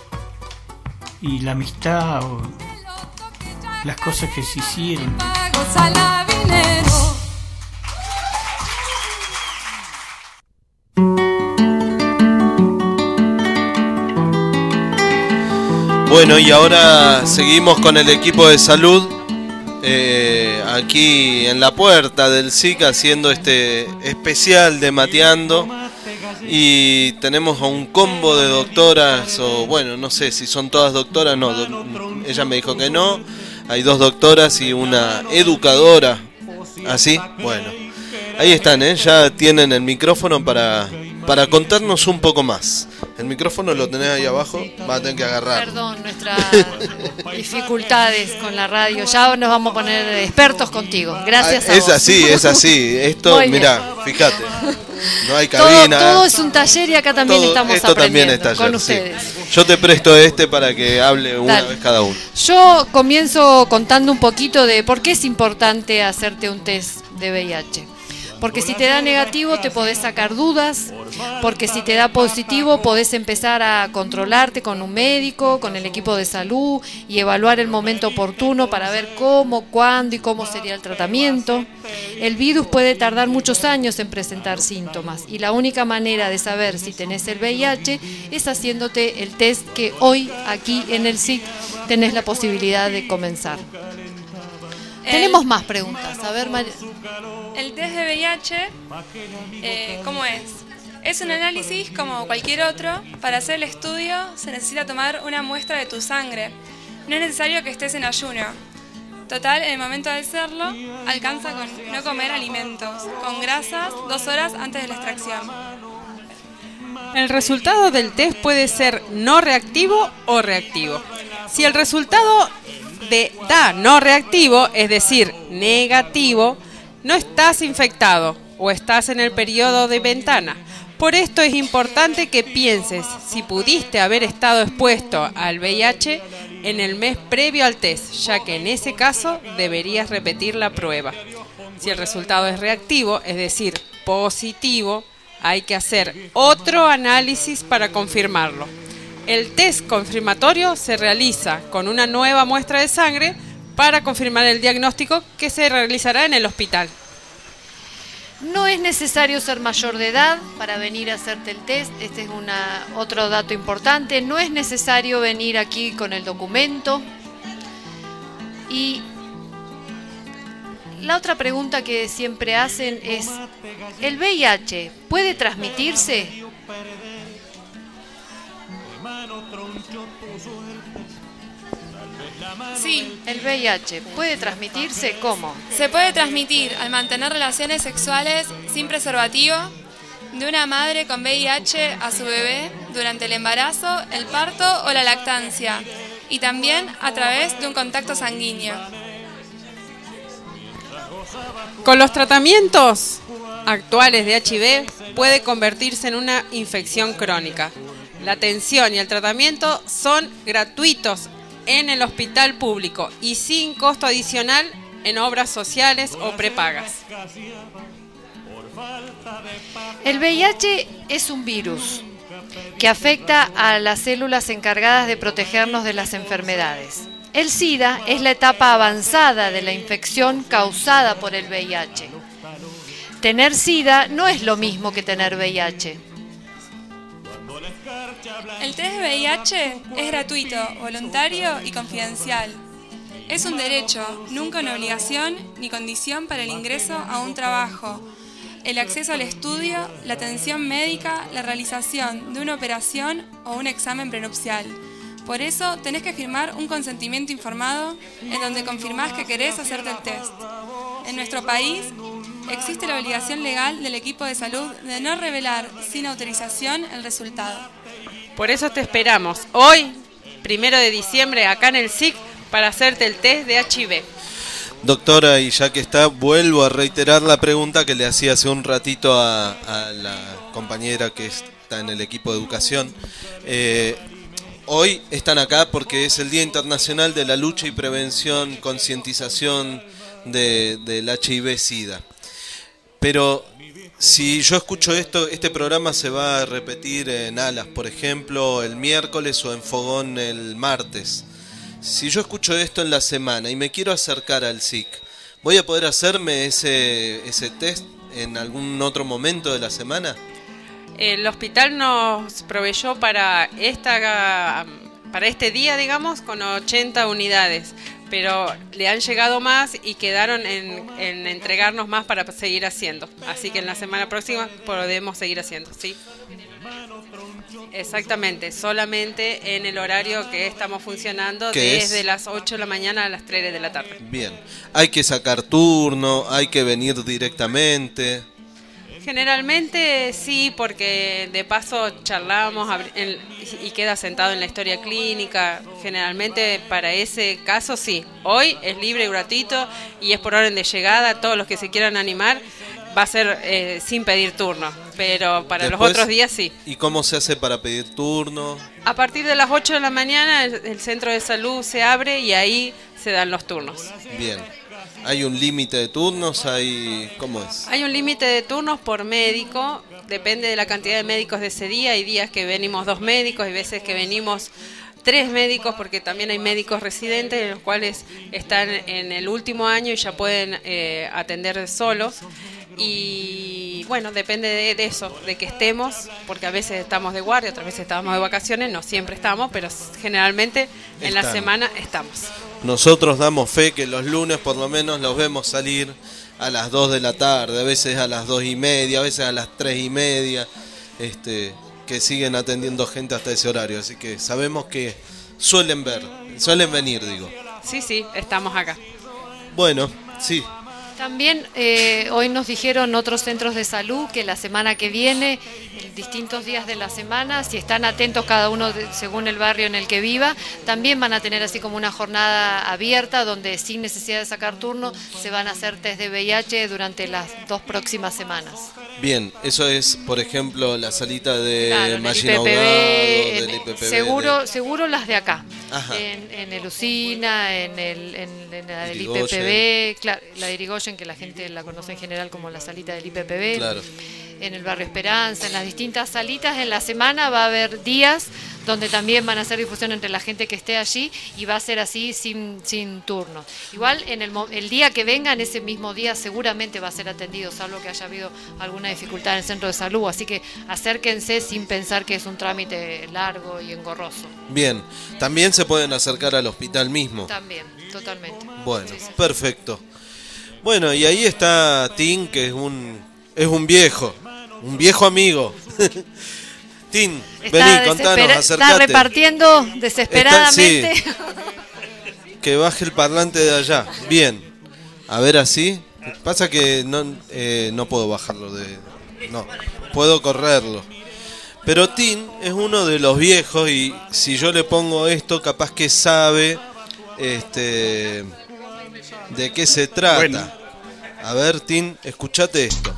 y la amistad o las cosas que se hicieron. Bueno, y ahora seguimos con el equipo de salud eh, aquí en la puerta del S I C haciendo este especial de Mateando, y tenemos a un combo de doctoras, o bueno, no sé si son todas doctoras, no, do, ella me dijo que no, hay dos doctoras y una educadora, ¿así? Bueno, ahí están, ¿eh? Ya tienen el micrófono para, para contarnos un poco más. El micrófono lo tenés ahí abajo, vas a tener que agarrar. Perdón, nuestras dificultades con la radio. Ya nos vamos a poner expertos contigo. Gracias a es vos. así, es así. Esto, mirá, fíjate. No hay todo, cabina. todo es un taller y acá también todo, estamos esto aprendiendo también es taller, con sí. ustedes. Yo te presto este para que hable una Dale. vez cada uno. Yo comienzo contando un poquito de por qué es importante hacerte un test de V I H. Porque si te da negativo te podés sacar dudas, porque si te da positivo podés empezar a controlarte con un médico, con el equipo de salud y evaluar el momento oportuno para ver cómo, cuándo y cómo sería el tratamiento. El virus puede tardar muchos años en presentar síntomas y la única manera de saber si tenés el V I H es haciéndote el test que hoy aquí en el S I C tenés la posibilidad de comenzar. El, Tenemos más preguntas. A ver, María. El test de V I H, eh, ¿cómo es? Es un análisis como cualquier otro. Para hacer el estudio se necesita tomar una muestra de tu sangre. No es necesario que estés en ayuno. Total, en el momento de hacerlo, alcanza con no comer alimentos con grasas dos horas antes de la extracción. El resultado del test puede ser no reactivo o reactivo. Si el resultado de da no reactivo, es decir, negativo, no estás infectado o estás en el periodo de ventana. Por esto es importante que pienses si pudiste haber estado expuesto al V I H en el mes previo al test, ya que en ese caso deberías repetir la prueba. Si el resultado es reactivo, es decir, positivo, hay que hacer otro análisis para confirmarlo. El test confirmatorio se realiza con una nueva muestra de sangre para confirmar el diagnóstico que se realizará en el hospital. No es necesario ser mayor de edad para venir a hacerte el test. Este es una, otro dato importante. No es necesario venir aquí con el documento. Y la otra pregunta que siempre hacen es, ¿el V I H puede transmitirse? Sí. ¿El V I H puede transmitirse cómo? Se puede transmitir al mantener relaciones sexuales sin preservativo de una madre con V I H a su bebé durante el embarazo, el parto o la lactancia, y también a través de un contacto sanguíneo. Con los tratamientos actuales de H I V puede convertirse en una infección crónica. La atención y el tratamiento son gratuitos en el hospital público y sin costo adicional en obras sociales o prepagas. El V I H es un virus que afecta a las células encargadas de protegernos de las enfermedades. El SIDA es la etapa avanzada de la infección causada por el V I H. Tener SIDA no es lo mismo que tener V I H. El test de V I H es gratuito, voluntario y confidencial. Es un derecho, nunca una obligación ni condición para el ingreso a un trabajo, el acceso al estudio, la atención médica, la realización de una operación o un examen prenupcial. Por eso tenés que firmar un consentimiento informado en donde confirmás que querés hacerte el test. En nuestro país existe la obligación legal del equipo de salud de no revelar sin autorización el resultado. Por eso te esperamos hoy, primero de diciembre, acá en el S I C, para hacerte el test de H I V. Doctora, y ya que está, vuelvo a reiterar la pregunta que le hacía hace un ratito a, a la compañera que está en el equipo de educación. Eh, hoy están acá porque es el Día Internacional de la Lucha y Prevención, Concientización de, del H I V-Sida. Pero si yo escucho esto, este programa se va a repetir en Alas, por ejemplo, el miércoles o en Fogón el martes. Si yo escucho esto en la semana y me quiero acercar al S I C, ¿voy a poder hacerme ese, ese test en algún otro momento de la semana? El hospital nos proveyó para esta para este día, digamos, con ochenta unidades, pero le han llegado más y quedaron en, en entregarnos más para seguir haciendo. Así que en la semana próxima podemos seguir haciendo, ¿sí? Exactamente, solamente en el horario que estamos funcionando, desde es? las ocho de la mañana a las tres de la tarde. Bien, hay que sacar turno, hay que venir directamente. Generalmente sí, porque de paso charlamos y queda sentado en la historia clínica. Generalmente para ese caso sí. Hoy es libre y gratuito y es por orden de llegada. Todos los que se quieran animar va a ser eh, sin pedir turno, pero para Después, los otros días sí. ¿Y cómo se hace para pedir turno? A partir de las ocho de la mañana el, el centro de salud se abre y ahí se dan los turnos. Bien. ¿Hay un límite de turnos? ¿Hay ¿Cómo es? Hay un límite de turnos por médico, depende de la cantidad de médicos de ese día. Hay días que venimos dos médicos, hay veces que venimos tres médicos, porque también hay médicos residentes, los cuales están en el último año y ya pueden eh, atender solos. Y bueno, depende de, de eso, de que estemos, porque a veces estamos de guardia, otras veces estamos de vacaciones, no siempre estamos, pero generalmente en Están. la semana estamos. Nosotros damos fe que los lunes por lo menos los vemos salir a las dos de la tarde, a veces a las dos y media, a veces a las tres y media, este, que siguen atendiendo gente hasta ese horario, así que sabemos que suelen ver, suelen venir, digo. Sí, sí, estamos acá. Bueno, sí. También eh, hoy nos dijeron otros centros de salud que la semana que viene, en distintos días de la semana, si están atentos cada uno de, según el barrio en el que viva, también van a tener así como una jornada abierta donde sin necesidad de sacar turno se van a hacer test de V I H durante las dos próximas semanas. Bien, eso es, por ejemplo, la salita de claro, Magina Ahogado, del I P P B. Seguro, de... seguro las de acá. Ajá. En, en el UCINA, en, el, en, en la del I P P B, claro, la de Irigoyen, que la gente la conoce en general como la salita del I P P B. Claro. En el barrio Esperanza, en las distintas salitas en la semana va a haber días donde también van a hacer difusión entre la gente que esté allí y va a ser así sin, sin turno. Igual en el, el día que vengan, ese mismo día seguramente va a ser atendido, salvo que haya habido alguna dificultad en el centro de salud, así que acérquense sin pensar que es un trámite largo y engorroso. Bien, también se pueden acercar al hospital mismo. También, totalmente. Bueno, sí, sí. Perfecto. Bueno, y ahí está Tim, que es un, es un viejo, un viejo amigo. Tim, vení, contanos, acercate. Está repartiendo desesperadamente. Está, sí. Que baje el parlante de allá. Bien. A ver, así. Pasa que no, eh, no puedo bajarlo de... No, puedo correrlo. Pero Tim es uno de los viejos y si yo le pongo esto, capaz que sabe este, de qué se trata. Bueno. A ver, Tim, escuchate esto.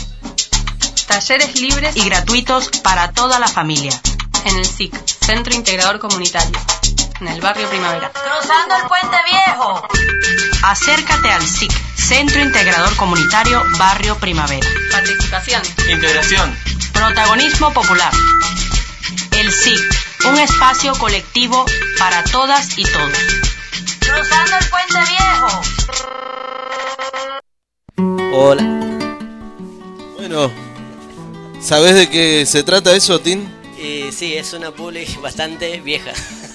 Talleres libres y gratuitos para toda la familia. En el S I C, Centro Integrador Comunitario, en el barrio Primavera. Cruzando el Puente Viejo. Acércate al S I C, Centro Integrador Comunitario, barrio Primavera. Participación. Integración. Protagonismo popular. El S I C, un espacio colectivo para todas y todos. Cruzando el Puente Viejo. Hola. Bueno, ¿sabés de qué se trata eso, Tim? Eh, sí, es una publi bastante vieja.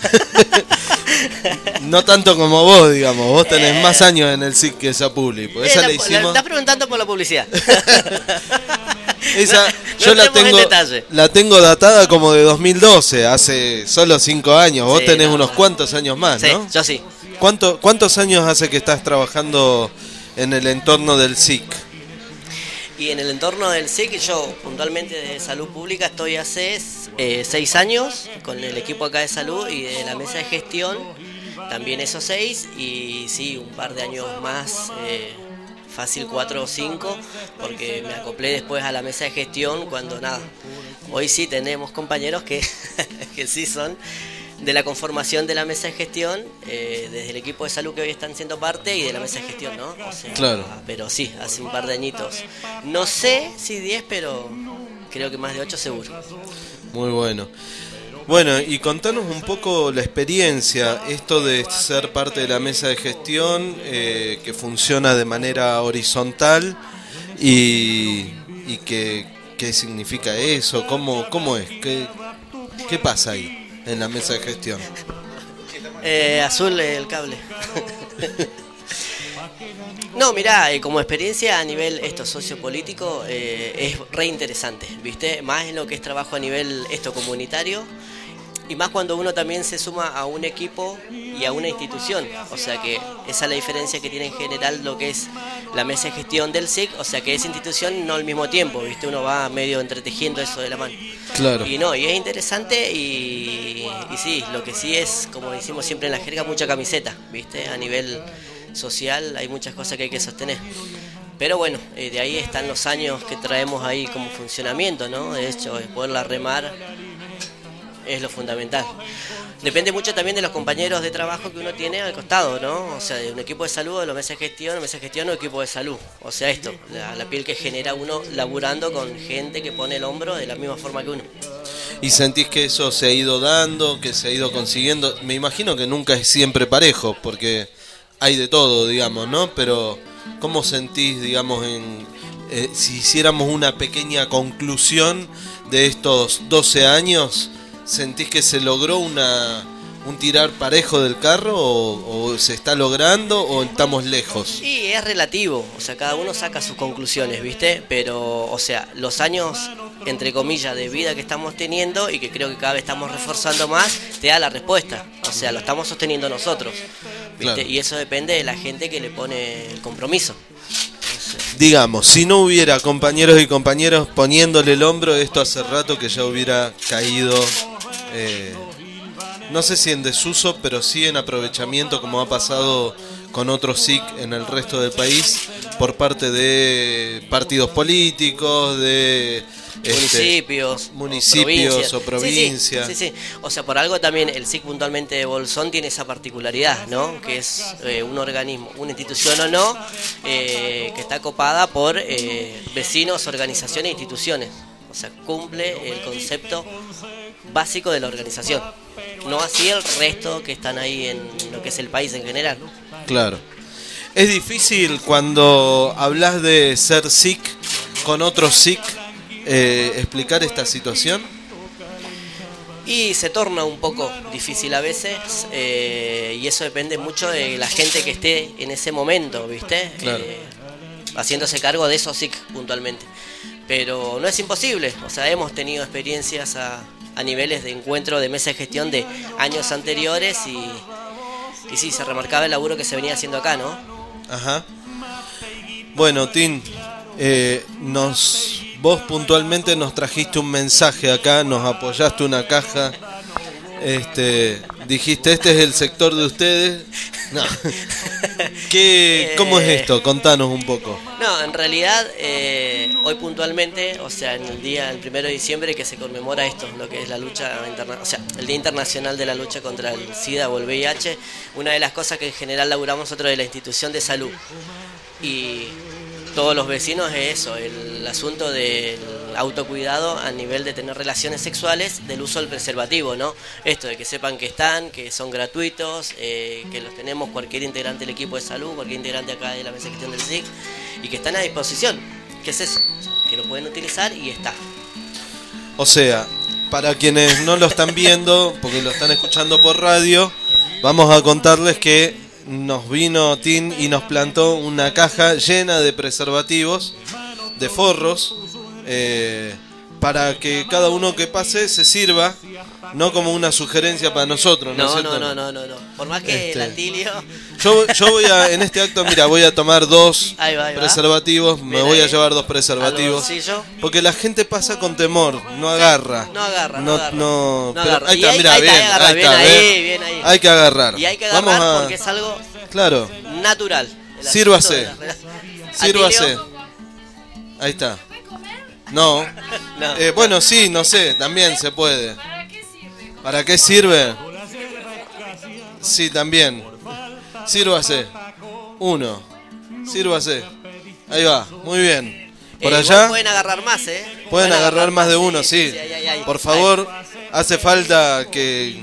No tanto como vos, digamos. Vos tenés eh, más años en el S I C que esa publi. Pues eh, esa la, la hicimos... la, estás preguntando por la publicidad. Esa, no, yo no la tengo, la tengo datada como de dos mil doce, hace solo cinco años. Vos sí, tenés no, unos cuantos años más, sí, ¿no? Yo sí. ¿Cuánto, ¿Cuántos años hace que estás trabajando en el entorno del S I C? Y en el entorno del S I C, yo puntualmente de salud pública estoy hace eh, seis años con el equipo acá de salud y de la mesa de gestión, también esos seis, y sí, un par de años más, eh, fácil cuatro o cinco, porque me acoplé después a la mesa de gestión cuando nada. Hoy sí tenemos compañeros que, que sí son de la conformación de la mesa de gestión, eh, desde el equipo de salud que hoy están siendo parte y de la mesa de gestión, ¿no? O sea, claro. Pero sí, hace un par de añitos. No sé si diez, pero creo que más de ocho seguro. Muy bueno. Bueno, y contanos un poco la experiencia, esto de ser parte de la mesa de gestión, eh, que funciona de manera horizontal, y, y que, qué significa eso, cómo, cómo es, qué, qué pasa ahí en la mesa de gestión. Eh, azul el cable. No, mirá, eh, como experiencia a nivel esto sociopolítico eh, es re interesante, ¿viste? Más en lo que es trabajo a nivel esto comunitario. Y más cuando uno también se suma a un equipo y a una institución. O sea que esa es la diferencia que tiene en general lo que es la mesa de gestión del S I C. O sea que es institución no al mismo tiempo, ¿viste? Uno va medio entretejiendo eso de la mano. Claro. Y no, y es interesante y, y sí, lo que sí es, como decimos siempre en la jerga, mucha camiseta, ¿viste? A nivel social hay muchas cosas que hay que sostener. Pero bueno, eh, de ahí están los años que traemos ahí como funcionamiento, ¿no? De hecho, poderla remar es lo fundamental. Depende mucho también de los compañeros de trabajo que uno tiene al costado, ¿no? O sea, de un equipo de salud, de la mesa de gestión, la mesa de gestión o equipo de salud. O sea, esto, la, la piel que genera uno laburando con gente que pone el hombro de la misma forma que uno. ¿Y sentís que eso se ha ido dando, que se ha ido consiguiendo? Me imagino que nunca es siempre parejo, porque hay de todo, digamos, ¿no? Pero, ¿cómo sentís, digamos, en eh, si hiciéramos una pequeña conclusión de estos doce años? ¿Sentís que se logró una un tirar parejo del carro o, o se está logrando o estamos lejos? Sí, es relativo, o sea, cada uno saca sus conclusiones, ¿viste? Pero, o sea, los años, entre comillas, de vida que estamos teniendo y que creo que cada vez estamos reforzando más, te da la respuesta. O sea, lo estamos sosteniendo nosotros, ¿viste? Claro. Y eso depende de la gente que le pone el compromiso. Digamos, si no hubiera compañeros y compañeros poniéndole el hombro, esto hace rato que ya hubiera caído, eh, no sé si en desuso, pero sí en aprovechamiento, como ha pasado con otros S I C en el resto del país, por parte de partidos políticos, de municipios, este, municipios o provincias. Sí, sí, sí, sí. O sea, por algo también el S I C puntualmente de Bolsón tiene esa particularidad, ¿no? Que es eh, un organismo, una institución o no, eh, que está copada por eh, vecinos, organizaciones e instituciones. O sea, cumple el concepto básico de la organización. No así el resto que están ahí en lo que es el país en general. Claro. Es difícil cuando hablas de ser S I C con otros S I C eh, explicar esta situación. Y se torna un poco difícil a veces, eh, y eso depende mucho de la gente que esté en ese momento, ¿viste? Claro. Eh, haciéndose cargo de esos S I C puntualmente. Pero no es imposible, o sea, hemos tenido experiencias a, a niveles de encuentro de mesa de gestión de años anteriores y, y sí, se remarcaba el laburo que se venía haciendo acá, ¿no? Ajá. Bueno, Tin, eh, nos, vos puntualmente nos trajiste un mensaje acá, nos apoyaste una caja, este, dijiste, este es el sector de ustedes. No. ¿Qué, ¿Cómo es esto? Contanos un poco. No, en realidad, eh, hoy puntualmente, o sea, en el día, el primero de diciembre, que se conmemora esto, lo que es la lucha internacional, o sea, el Día Internacional de la Lucha contra el SIDA o el V I H, una de las cosas que en general laburamos nosotros de la institución de salud. Y todos los vecinos es eso, el asunto del autocuidado a nivel de tener relaciones sexuales, del uso del preservativo, ¿no? Esto de que sepan que están, que son gratuitos, eh, que los tenemos cualquier integrante del equipo de salud, cualquier integrante acá de la mesa de gestión del S I C, y que están a disposición. ¿Qué es eso? Que lo pueden utilizar y está. O sea, para quienes no lo están viendo, porque lo están escuchando por radio, vamos a contarles que nos vino Tin y nos plantó una caja llena de preservativos, de forros, eh, para que cada uno que pase se sirva, no como una sugerencia para nosotros, ¿no, no es cierto? No, no, no, no, por más que este, el Atilio... Yo, yo voy a, en este acto, mira, voy a tomar dos ahí va, ahí va. preservativos, me Bien, voy ahí. a llevar dos preservativos, porque la gente pasa con temor, no agarra. No agarra, no, no agarra. No, No pero agarra. ahí está, Y mira, ahí, bien, ahí agarra, ahí bien está, ahí, ¿ves? bien ahí. Hay que agarrar. Y hay que agarrar Vamos a... porque es algo claro. natural. Sírvase. Sírvase. Atilio. Ahí está. No. No. Eh, bueno, sí, no sé, también se puede. ¿Para qué sirve? Sí, también. Sírvase. Uno. Sírvase. Ahí va, muy bien. Por Eh, allá. igual pueden agarrar más, ¿eh? Pueden agarrar más de uno, sí. sí, ay, ay, ay. Por favor, hace falta que...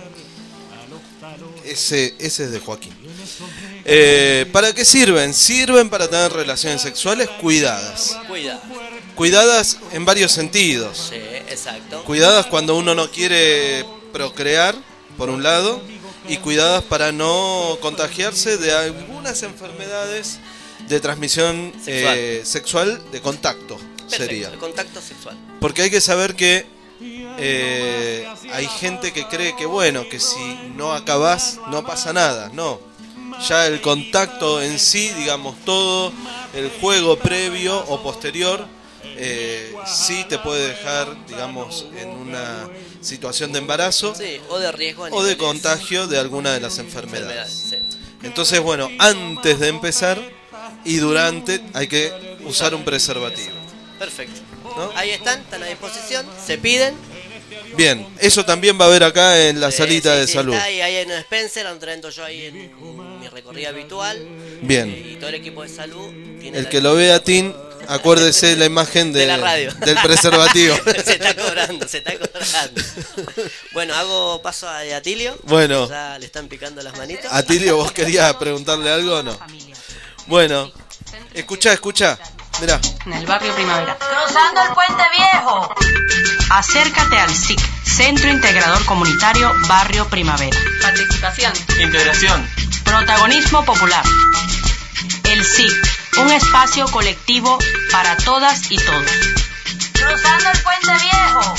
Ese, ese es de Joaquín. Eh, ¿Para qué sirven? Sirven para tener relaciones sexuales cuidadas. Cuida. Cuidadas en varios sentidos. Sí, exacto. Cuidadas cuando uno no quiere procrear, por un lado, y cuidadas para no contagiarse de algunas enfermedades de transmisión Sexual. eh, sexual de contacto. Perfecto, Sería. el contacto sexual. Porque hay que saber que eh, hay gente que cree que bueno, que si no acabás no pasa nada. No, ya el contacto en sí, digamos, todo el juego previo o posterior eh, sí te puede dejar, digamos, en una situación de embarazo, sí, o de riesgo a o de niveles- contagio de alguna de las enfermedades. enfermedades, sí. Entonces, bueno, antes de empezar y durante hay que usar un preservativo. Perfecto. Ahí están, están a disposición, se piden. Bien, eso también va a haber acá en la Sí, salita sí, de sí, salud. Está ahí, ahí en el Spencer, donde entro yo ahí en mi recorrida habitual. Bien. Eh, y todo el equipo de salud tiene El la- que lo vea, Tim, acuérdese la imagen de, de la radio. del preservativo. Se está cobrando, se está cobrando. Bueno, hago paso a Atilio. Bueno. Ya le están picando las manitas. Atilio, ¿vos querías preguntarle algo o no? Bueno, escuchá, escuchá. Mirá. En el barrio Primavera. Cruzando el puente viejo. Acércate al S I C, Centro Integrador Comunitario Barrio Primavera. Participación. Integración. Protagonismo popular. El S I C, un espacio colectivo para todas y todos. Cruzando el puente viejo.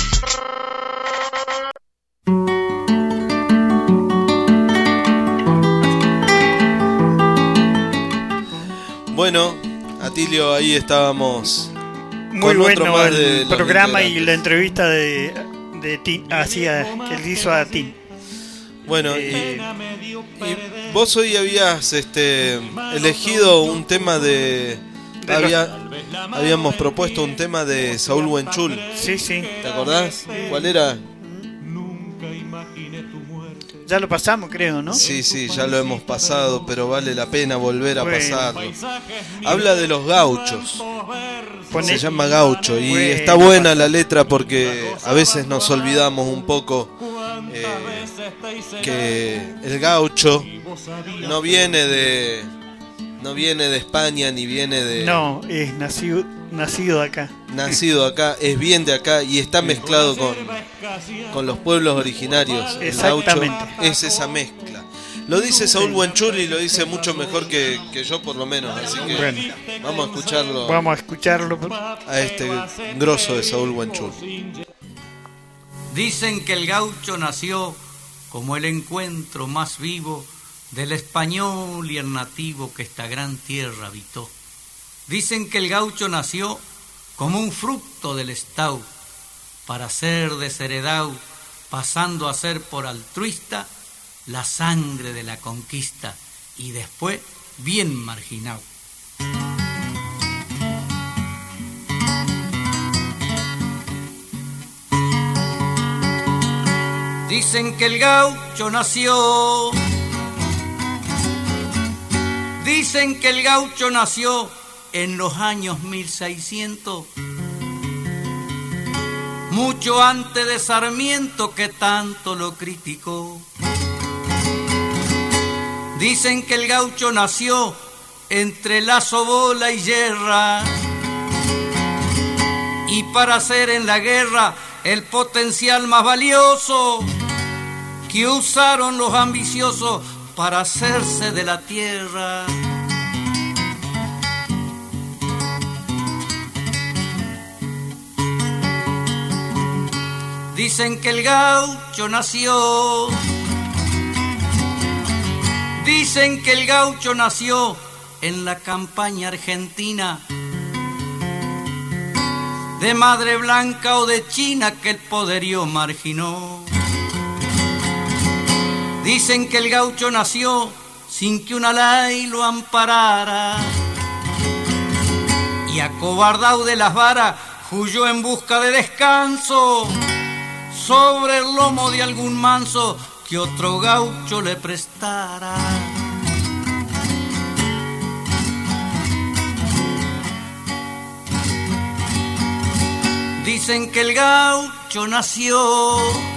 Bueno, Atilio, ahí estábamos. Muy con otro bueno más el de los programa y integrantes. la entrevista de, de Tim, hacia, que le hizo a Tim. Bueno, Eh, y, y vos hoy habías este, elegido un tema de... De había- habíamos propuesto un tema de Saúl Buenchul. Sí, sí. ¿Te acordás? ¿Cuál era? Ya lo pasamos, creo, ¿no? Sí, sí, ya lo hemos pasado, pero vale la pena volver a Bueno. pasarlo. Habla de los gauchos. Poné- Se llama Gaucho y Bueno, está buena la letra porque a veces nos olvidamos un poco eh, que el gaucho no viene de no viene de España ni viene de No, es nacido, nacido acá. nacido acá, es bien de acá y está mezclado con, con los pueblos originarios. El gaucho Exactamente. es esa mezcla. Lo dice Saúl Buenchul y lo dice mucho mejor que, que yo por lo menos, así que Bueno. vamos a escucharlo Vamos a escucharlo. a este grosso de Saúl Buenchul. Dicen que el gaucho nació como el encuentro más vivo del español y el nativo que esta gran tierra habitó. Dicen que el gaucho nació como un fruto del estau, para ser desheredado, pasando a ser por altruista la sangre de la conquista y después bien marginado. Dicen que el gaucho nació, dicen que el gaucho nació en los años mil seiscientos, mucho antes de Sarmiento que tanto lo criticó. Dicen que el gaucho nació entre lazo, bola y yerra, y para ser en la guerra el potencial más valioso que usaron los ambiciosos para hacerse de la tierra. Dicen que el gaucho nació, dicen que el gaucho nació en la campaña argentina, de madre blanca o de china que el poderío marginó. Dicen que el gaucho nació sin que una ley lo amparara, y acobardado de las varas huyó en busca de descanso sobre el lomo de algún manso que otro gaucho le prestara. Dicen que el gaucho nació,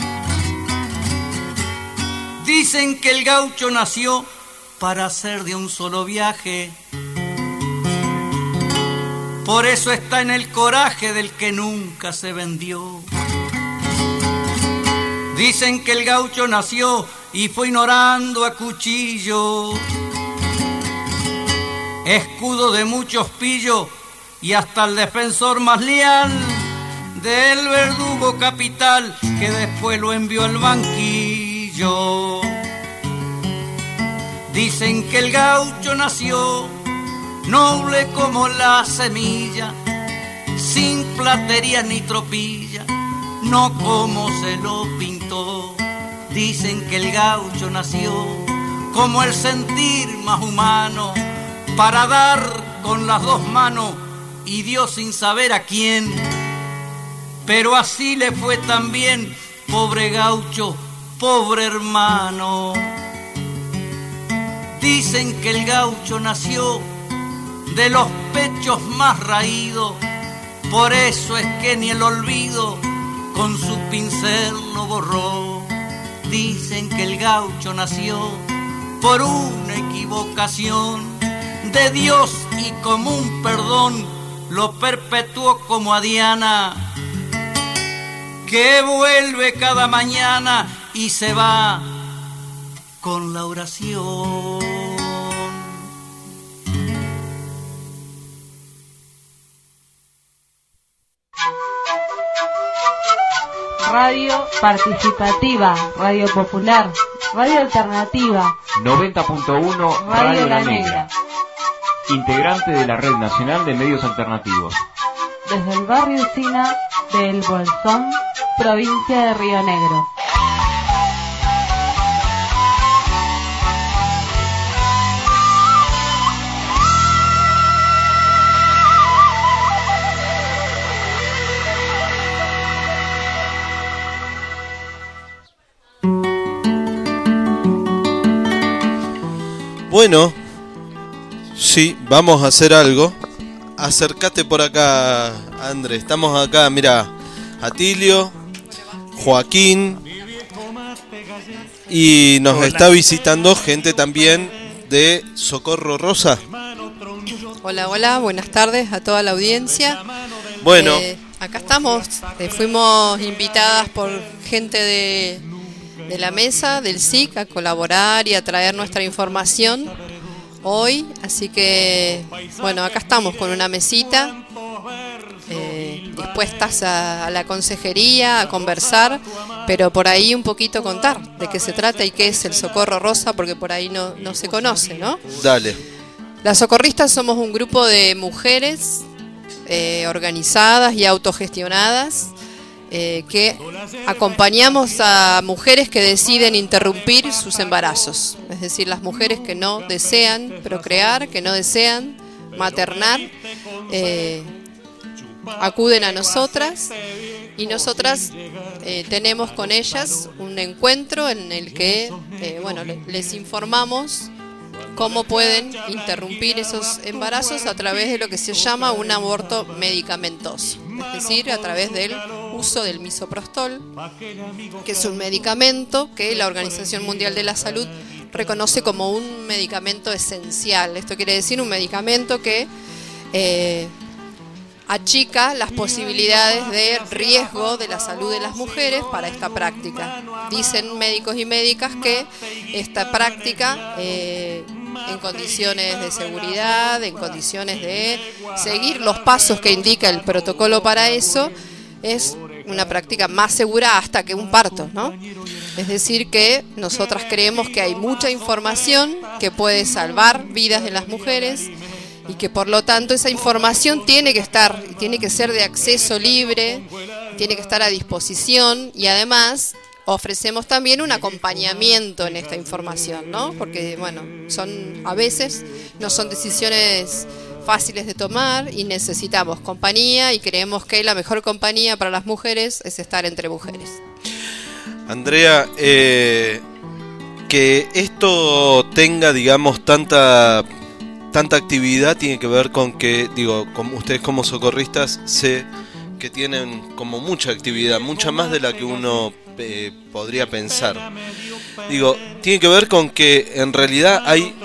dicen que el gaucho nació para hacer de un solo viaje. Por eso está en el coraje del que nunca se vendió. Dicen que el gaucho nació y fue ignorando a cuchillo, escudo de muchos pillos y hasta el defensor más leal del verdugo capital que después lo envió al banquillo. Dicen que el gaucho nació noble como la semilla, sin platería ni tropilla, no como se lo pintó. Dicen que el gaucho nació como el sentir más humano, para dar con las dos manos y Dios sin saber a quién. Pero así le fue también, pobre gaucho, pobre hermano. Dicen que el gaucho nació de los pechos más raídos, por eso es que ni el olvido con su pincel lo borró. Dicen que el gaucho nació por una equivocación de Dios y como un perdón lo perpetuó como a Diana, que vuelve cada mañana y se va con la oración. Radio participativa, radio popular, radio alternativa. noventa punto uno Radio La Negra. Integrante de la Red Nacional de Medios Alternativos. Desde el barrio Sina de El Bolsón, provincia de Río Negro. Bueno, sí, vamos a hacer algo. Acércate por acá, André. Estamos acá, mira, Atilio, Joaquín, y nos Hola. Está visitando gente también de Socorro Rosa. Hola, hola, buenas tardes a toda la audiencia. Bueno, eh, acá estamos, eh, fuimos invitadas por gente de... de la mesa del S I C a colaborar y a traer nuestra información hoy, así que bueno, acá estamos con una mesita eh, dispuestas a, a la consejería, a conversar, pero por ahí un poquito contar de qué se trata y qué es el Socorro Rosa, porque por ahí no, no se conoce, ¿no? Dale. Las socorristas somos un grupo de mujeres eh, organizadas y autogestionadas, Eh, que acompañamos a mujeres que deciden interrumpir sus embarazos, es decir, las mujeres que no desean procrear, que no desean maternar, eh, acuden a nosotras y nosotras eh, tenemos con ellas un encuentro en el que eh, bueno, les informamos cómo pueden interrumpir esos embarazos a través de lo que se llama un aborto medicamentoso, es decir, a través del uso del misoprostol, que es un medicamento que la Organización Mundial de la Salud reconoce como un medicamento esencial. Esto quiere decir un medicamento que eh, achica las posibilidades de riesgo de la salud de las mujeres para esta práctica. Dicen médicos y médicas que esta práctica eh, en condiciones de seguridad, en condiciones de seguir los pasos que indica el protocolo para eso, es una práctica más segura hasta que un parto, ¿no? Es decir, que nosotras creemos que hay mucha información que puede salvar vidas de las mujeres y que por lo tanto esa información tiene que estar, tiene que ser de acceso libre, tiene que estar a disposición y además ofrecemos también un acompañamiento en esta información, ¿no? Porque, bueno, son a veces no son decisiones fáciles de tomar y necesitamos compañía y creemos que la mejor compañía para las mujeres es estar entre mujeres. Andrea, eh, que esto tenga, digamos, tanta tanta actividad tiene que ver con que, digo, como ustedes como socorristas sé que tienen como mucha actividad, mucha más de la que uno eh, podría pensar. Digo, tiene que ver con que en realidad hay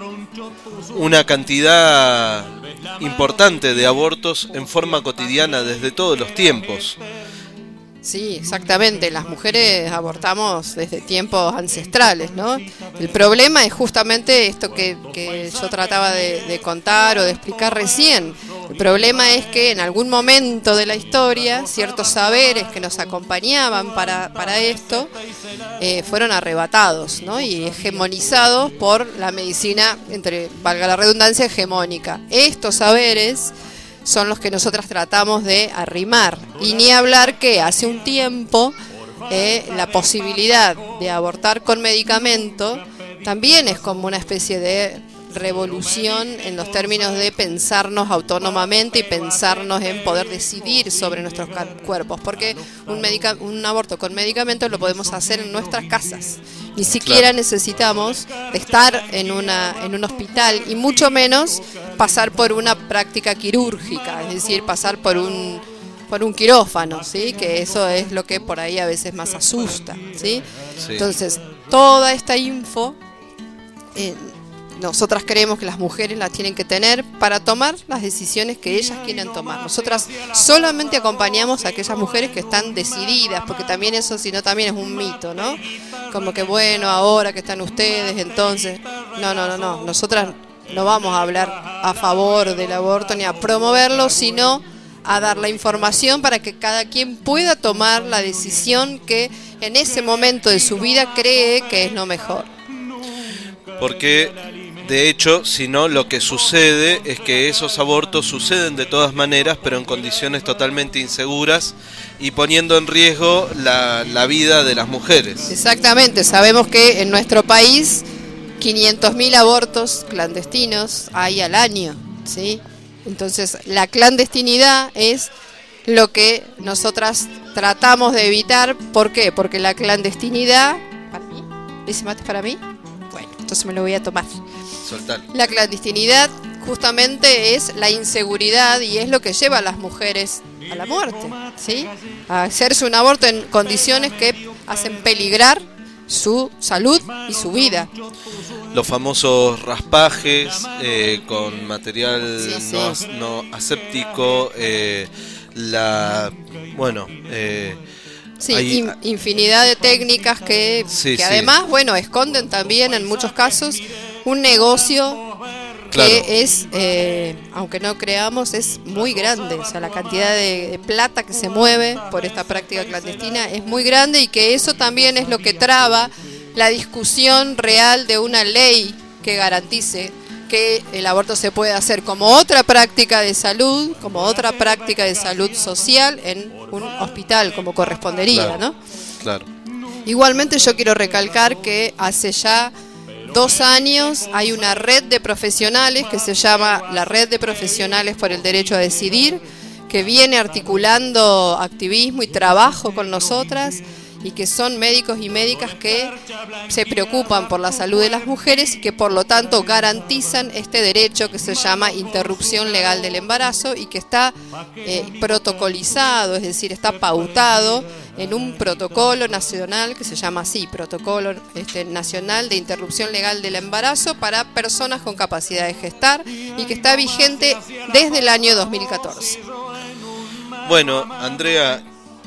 una cantidad importante de abortos en forma cotidiana desde todos los tiempos. Sí, exactamente. Las mujeres abortamos desde tiempos ancestrales, ¿no? El problema es justamente esto que, que yo trataba de, de contar o de explicar recién. El problema es que en algún momento de la historia ciertos saberes que nos acompañaban para, para esto eh, fueron arrebatados, ¿no? Y hegemonizados por la medicina, entre valga la redundancia, hegemónica. Estos saberes son los que nosotras tratamos de arrimar. Y ni hablar que hace un tiempo eh, la posibilidad de abortar con medicamento también es como una especie de revolución en los términos de pensarnos autónomamente y pensarnos en poder decidir sobre nuestros cuerpos, porque un, medica- un aborto con medicamento lo podemos hacer en nuestras casas. Ni siquiera claro. necesitamos estar en una en un hospital y mucho menos pasar por una práctica quirúrgica, es decir, pasar por un por un quirófano, ¿sí? Que eso es lo que por ahí a veces más asusta, ¿sí? Sí. Entonces, toda esta info eh, nosotras creemos que las mujeres la tienen que tener para tomar las decisiones que ellas quieren tomar. Nosotras solamente acompañamos a aquellas mujeres que están decididas, porque también eso, si no, también es un mito, ¿no? Como que bueno, ahora que están ustedes, entonces... No, no, no, no. Nosotras no vamos a hablar a favor del aborto ni a promoverlo, sino a dar la información para que cada quien pueda tomar la decisión que en ese momento de su vida cree que es lo mejor. Porque... de hecho, si no, lo que sucede es que esos abortos suceden de todas maneras, pero en condiciones totalmente inseguras y poniendo en riesgo la, la vida de las mujeres. Exactamente, sabemos que en nuestro país quinientos mil abortos clandestinos hay al año, ¿sí? Entonces, la clandestinidad es lo que nosotras tratamos de evitar. ¿Por qué? Porque la clandestinidad... ¿Para mí? ¿Ese mate es para mí? Bueno, entonces me lo voy a tomar. Soltar. La clandestinidad justamente es la inseguridad y es lo que lleva a las mujeres a la muerte, ¿sí? A hacerse un aborto en condiciones que hacen peligrar su salud y su vida. Los famosos raspajes eh, con material sí, sí. No, no aséptico, eh, la... bueno... Eh, Sí, hay... in, infinidad de técnicas que, sí, que sí. además, bueno, esconden también en muchos casos un negocio que claro. es, eh, aunque no creamos, es muy grande. O sea, la cantidad de, de plata que se mueve por esta práctica clandestina es muy grande y que eso también es lo que traba la discusión real de una ley que garantice que el aborto se puede hacer como otra práctica de salud, como otra práctica de salud social en un hospital, como correspondería, claro, ¿no? Claro. Igualmente yo quiero recalcar que hace ya dos años hay una red de profesionales que se llama la Red de Profesionales por el Derecho a Decidir, que viene articulando activismo y trabajo con nosotras, y que son médicos y médicas que se preocupan por la salud de las mujeres y que por lo tanto garantizan este derecho que se llama interrupción legal del embarazo y que está eh, protocolizado, es decir, está pautado en un protocolo nacional que se llama así, Protocolo este, Nacional de Interrupción Legal del Embarazo para personas con capacidad de gestar y que está vigente desde el año dos mil catorce. Bueno, Andrea,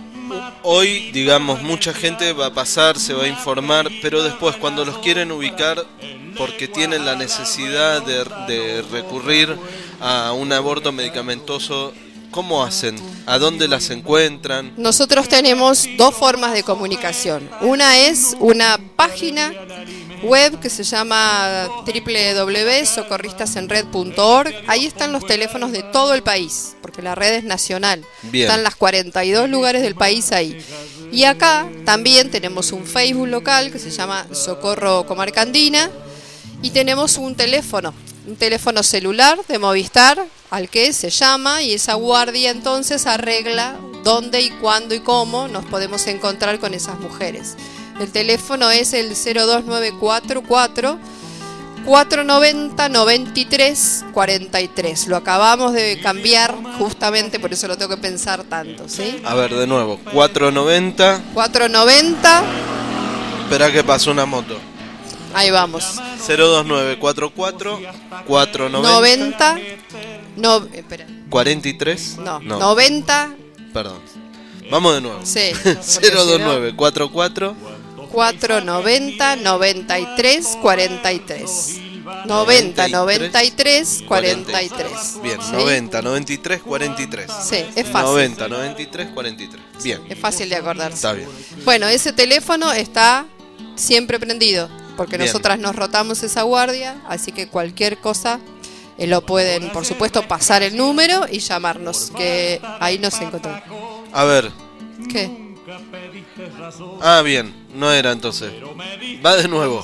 hoy, digamos, mucha gente va a pasar, se va a informar, pero después cuando los quieren ubicar porque tienen la necesidad de, de recurrir a un aborto medicamentoso, ¿cómo hacen? ¿A dónde las encuentran? Nosotros tenemos dos formas de comunicación. Una es una página web que se llama doble u doble u doble u punto socorristas en red punto org. Ahí están los teléfonos de todo el país, porque la red es nacional. Bien. Están las cuarenta y dos lugares del país ahí. Y acá también tenemos un Facebook local que se llama Socorro Comarca Andina y tenemos un teléfono, un teléfono celular de Movistar al que se llama y esa guardia entonces arregla dónde y cuándo y cómo nos podemos encontrar con esas mujeres. El teléfono es el cero dos nueve cuatro cuatro, cuatro noventa, noventa y tres, cuarenta y tres. Lo acabamos de cambiar justamente, por eso lo tengo que pensar tanto, ¿sí? A ver, de nuevo, cuatro noventa. cuatro noventa. Espera que pasó una moto. Ahí vamos. cero dos nueve cuatro cuatro, cuatro noventa. noventa. No, espera. cuarenta y tres. No, no. noventa. Perdón. Vamos de nuevo. Sí. cero dos nueve cuatro cuatro, cuatro noventa, noventa y tres, cuarenta y tres. noventa, noventa y tres, cuarenta y tres. Bien, ¿sí? noventa, noventa y tres, cuarenta y tres. Sí, es fácil. noventa, noventa y tres, cuarenta y tres. Bien. Es fácil de acordarse. Está bien. Bueno, ese teléfono está siempre prendido, porque Bien. nosotras nos rotamos esa guardia, así que cualquier cosa eh, lo pueden, por supuesto, pasar el número y llamarnos, que ahí nos encontramos. A ver. ¿Qué? Ah, bien, no era entonces. Va de nuevo.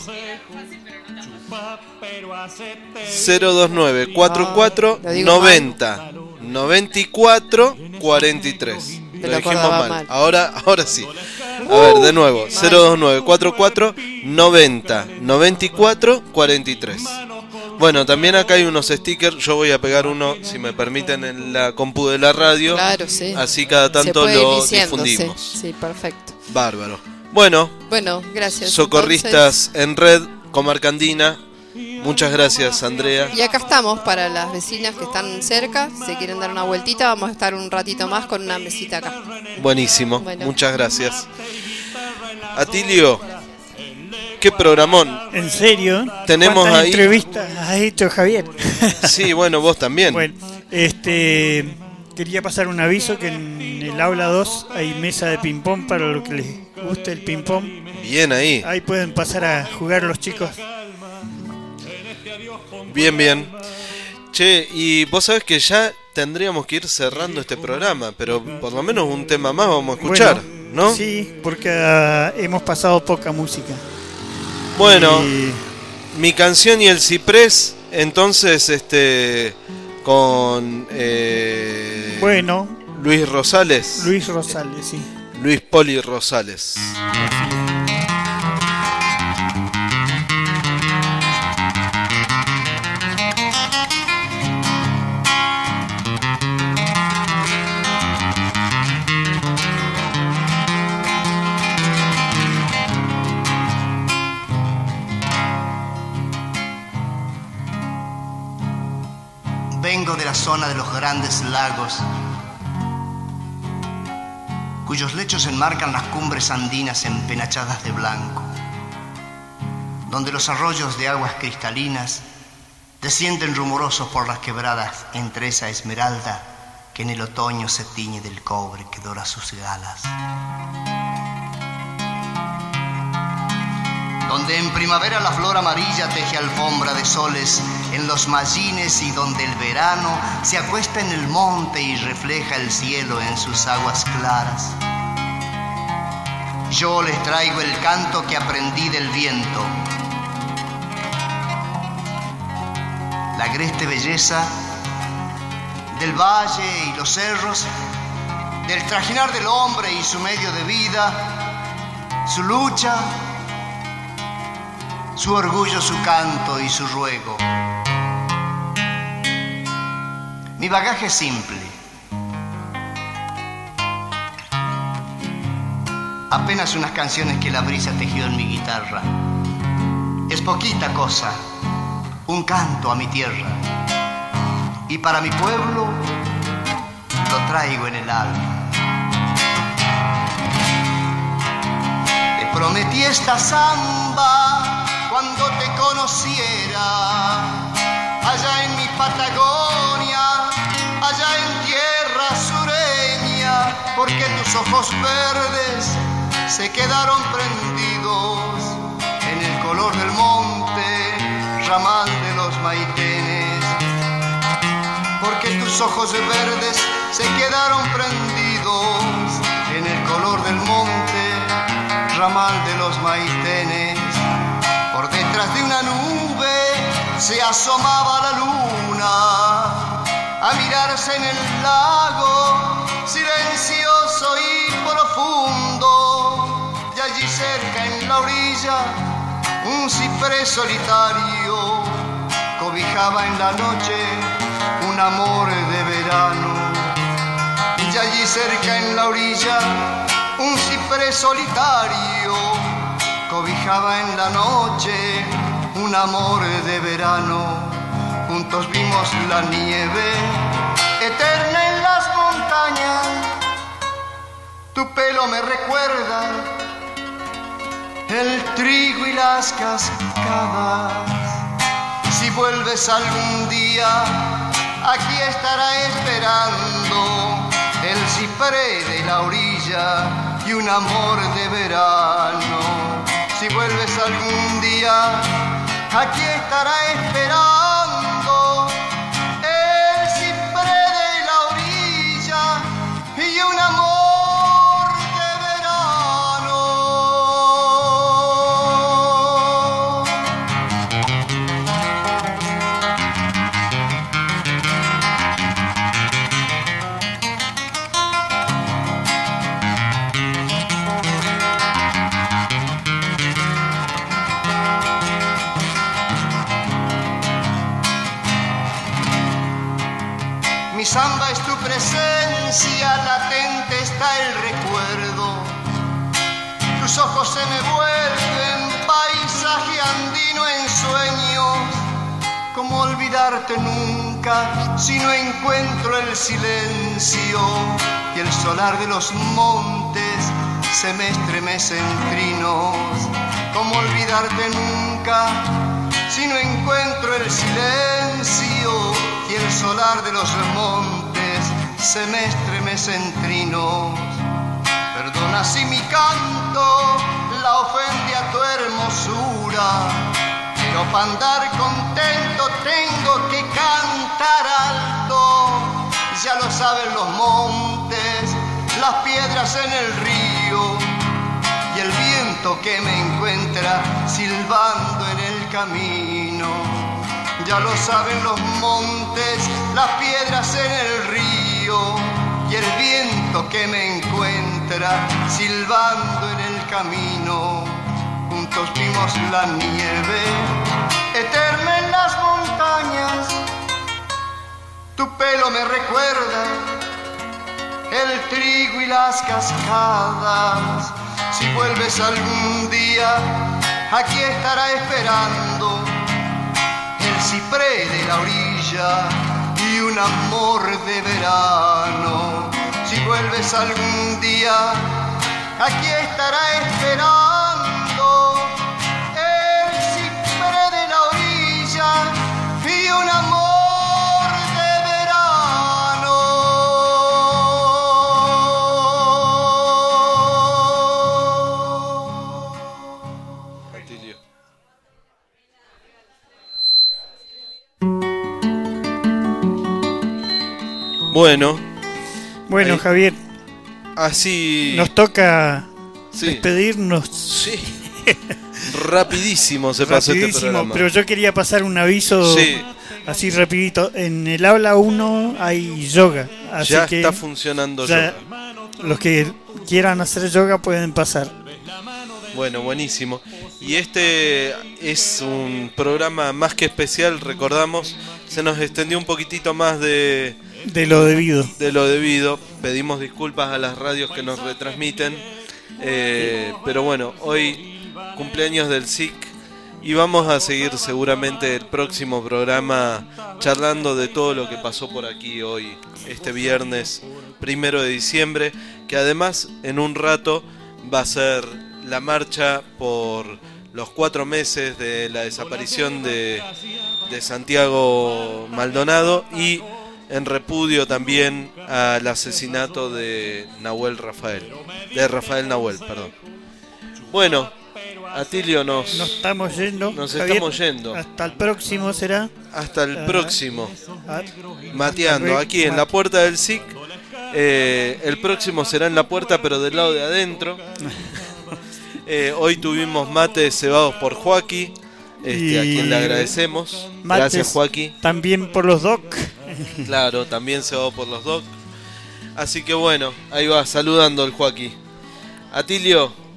cero dos nueve cuatro cuatro, Lo digo noventa, noventa y cuatro, cuarenta y tres. Me Lo lo dijimos acordaba mal. mal. Ahora, ahora sí. A ver, de nuevo. cero dos nueve cuatro cuatro, noventa, noventa y cuatro, cuarenta y tres. Bueno, también acá hay unos stickers. Yo voy a pegar uno, si me permiten, en la compu de la radio. Claro, sí. Así cada tanto Se puede ir lo diciendo, difundimos. Sí, sí, perfecto. Bárbaro. Bueno, Bueno, gracias. socorristas en red, Comarca Andina. Muchas gracias, Andrea. Y acá estamos para las vecinas que están cerca. Si quieren dar una vueltita, vamos a estar un ratito más con una mesita acá. Buenísimo, Bueno. muchas gracias. Atilio, qué programón. ¿En serio? Tenemos ¿Cuántas ahí- entrevistas has hecho, Javier? Sí, bueno, vos también. Bueno, este, quería pasar un aviso que en el aula dos hay mesa de ping-pong para los que les guste el ping-pong. Bien ahí. Ahí pueden pasar a jugar los chicos. Bien, bien. Che, y vos sabés que ya tendríamos que ir cerrando este programa, pero por lo menos un tema más vamos a escuchar, Bueno, ¿no? Sí, porque ah, hemos pasado poca música. Bueno, Y- mi canción y el ciprés, entonces, este, con eh, Bueno. Luis Rosales. Luis Rosales, sí. Luis Poli Rosales. Vengo de la zona de los grandes lagos, cuyos lechos enmarcan las cumbres andinas empenachadas de blanco, donde los arroyos de aguas cristalinas descienden rumorosos por las quebradas entre esa esmeralda que en el otoño se tiñe del cobre que dora sus galas. Donde en primavera la flor amarilla teje alfombra de soles en los mallines y donde el verano se acuesta en el monte y refleja el cielo en sus aguas claras. Yo les traigo el canto que aprendí del viento, la agreste belleza del valle y los cerros, del trajinar del hombre y su medio de vida, su lucha, su orgullo, su canto y su ruego. Mi bagaje es simple. Apenas unas canciones que la brisa tejió en mi guitarra. Es poquita cosa, un canto a mi tierra. Y para mi pueblo lo traigo en el alma. Te prometí esta samba cuando te conociera, allá en mi Patagonia, allá en tierra sureña, porque tus ojos verdes se quedaron prendidos en el color del monte, ramal de los maitenes, porque tus ojos verdes se quedaron prendidos en el color del monte, ramal de los maitenes. Por detrás de una nube se asomaba la luna a mirarse en el lago silencioso y profundo. Y allí cerca en la orilla un ciprés solitario cobijaba en la noche un amor de verano. Y allí cerca en la orilla un ciprés solitario cobijaba en la noche un amor de verano. Juntos vimos la nieve eterna en las montañas. Tu pelo me recuerda el trigo y las cascadas. Si vuelves algún día, aquí estará esperando el ciprés de la orilla y un amor de verano. Si vuelves algún día, aquí estará esperando el ciprés de la orilla y un amor de verano. Mi samba es tu presencia, latente está el recuerdo. Tus ojos se me vuelven paisaje andino en sueños. ¿Cómo olvidarte nunca si no encuentro el silencio? Y el solar de los montes se me estremece en trinos. ¿Cómo olvidarte nunca si no encuentro el silencio? Y el solar de los montes se me estremece en trinos. Perdona si mi canto la ofende a tu hermosura, pero para andar contento tengo que cantar alto. Ya lo saben los montes, las piedras en el río y el viento que me encuentra silbando en el camino. Ya lo saben los montes, las piedras en el río y el viento que me encuentra silbando en el camino. Juntos vimos la nieve eterna en las montañas. Tu pelo me recuerda el trigo y las cascadas. Si vuelves algún día, aquí estará esperando el ciprés de la orilla y un amor de verano. Si vuelves algún día, aquí estará esperando el ciprés de la orilla y un amor de verano. Bueno. Bueno, ahí, Javier. Así. Nos toca sí. despedirnos. Sí. Rapidísimo se pasó este programa. Pero yo quería pasar un aviso sí. así rapidito. En el aula uno hay yoga. Así ya que está funcionando ya yoga. Los que quieran hacer yoga pueden pasar. Bueno, buenísimo. Y este es un programa más que especial, recordamos. Se nos extendió un poquitito más de... De lo debido. De lo debido. Pedimos disculpas a las radios que nos retransmiten. Eh, pero bueno, hoy cumpleaños del S I C y vamos a seguir seguramente el próximo programa charlando de todo lo que pasó por aquí hoy, este viernes primero de diciembre, que además en un rato va a ser la marcha por los cuatro meses de la desaparición de, de Santiago Maldonado y en repudio también al asesinato de Nahuel Rafael, de Rafael Nahuel, perdón. Bueno, Atilio, nos, nos estamos yendo. Nos Javier, estamos yendo. Hasta el próximo será. Hasta el ah, próximo. Ah, Mateando, aquí en la puerta del S I C. Eh, el próximo será en la puerta, pero del lado de adentro. Eh, hoy tuvimos mates cebados por Joaquín, este, a quien le agradecemos. Gracias, Joaquín. También por los doc. Claro, también cebado por los doc. Así que bueno, ahí va saludando el Joaquín. Atilio,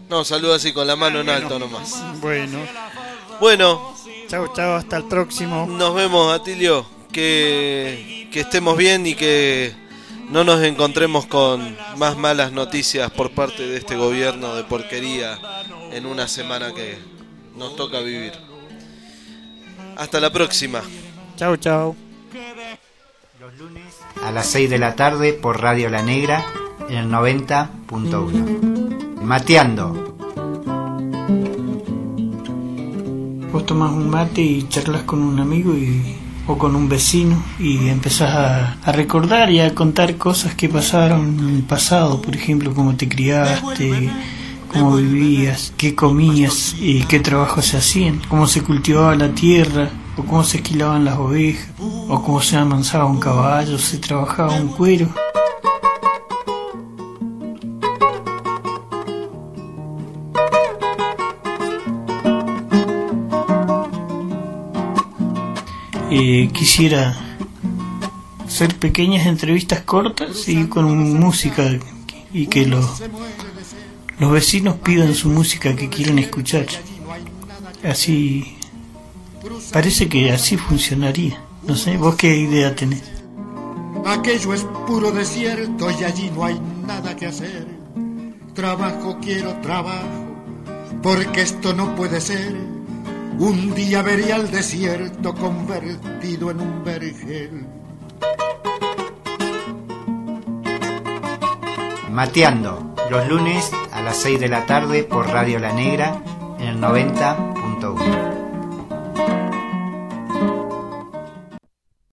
No, saluda así con la mano en alto nomás. Bueno. Bueno. Chao, chao, hasta el próximo. Nos vemos, Atilio. Que, que estemos bien y que no nos encontremos con más malas noticias por parte de este gobierno de porquería en una semana que nos toca vivir. Hasta la próxima. Chao, chao. Los lunes a las seis de la tarde por Radio La Negra en el noventa punto uno. Mateando. Vos tomás un mate y charlas con un amigo y, o con un vecino y empezás a, a recordar y a contar cosas que pasaron en el pasado, por ejemplo, cómo te criaste, cómo vivías, qué comías y qué trabajos se hacían, cómo se cultivaba la tierra, o cómo se esquilaban las ovejas, o cómo se amansaba un caballo, se trabajaba un cuero. Eh, quisiera hacer pequeñas entrevistas cortas y con música y que los, los vecinos pidan su música que quieren escuchar. Así parece que así funcionaría. No sé, ¿vos qué idea tenés? Aquello es puro desierto y allí no hay nada que hacer. Trabajo, quiero trabajo, porque esto no puede ser. Un día veré al desierto convertido en un vergel. Mateando, los lunes a las seis de la tarde por Radio La Negra en el noventa punto uno.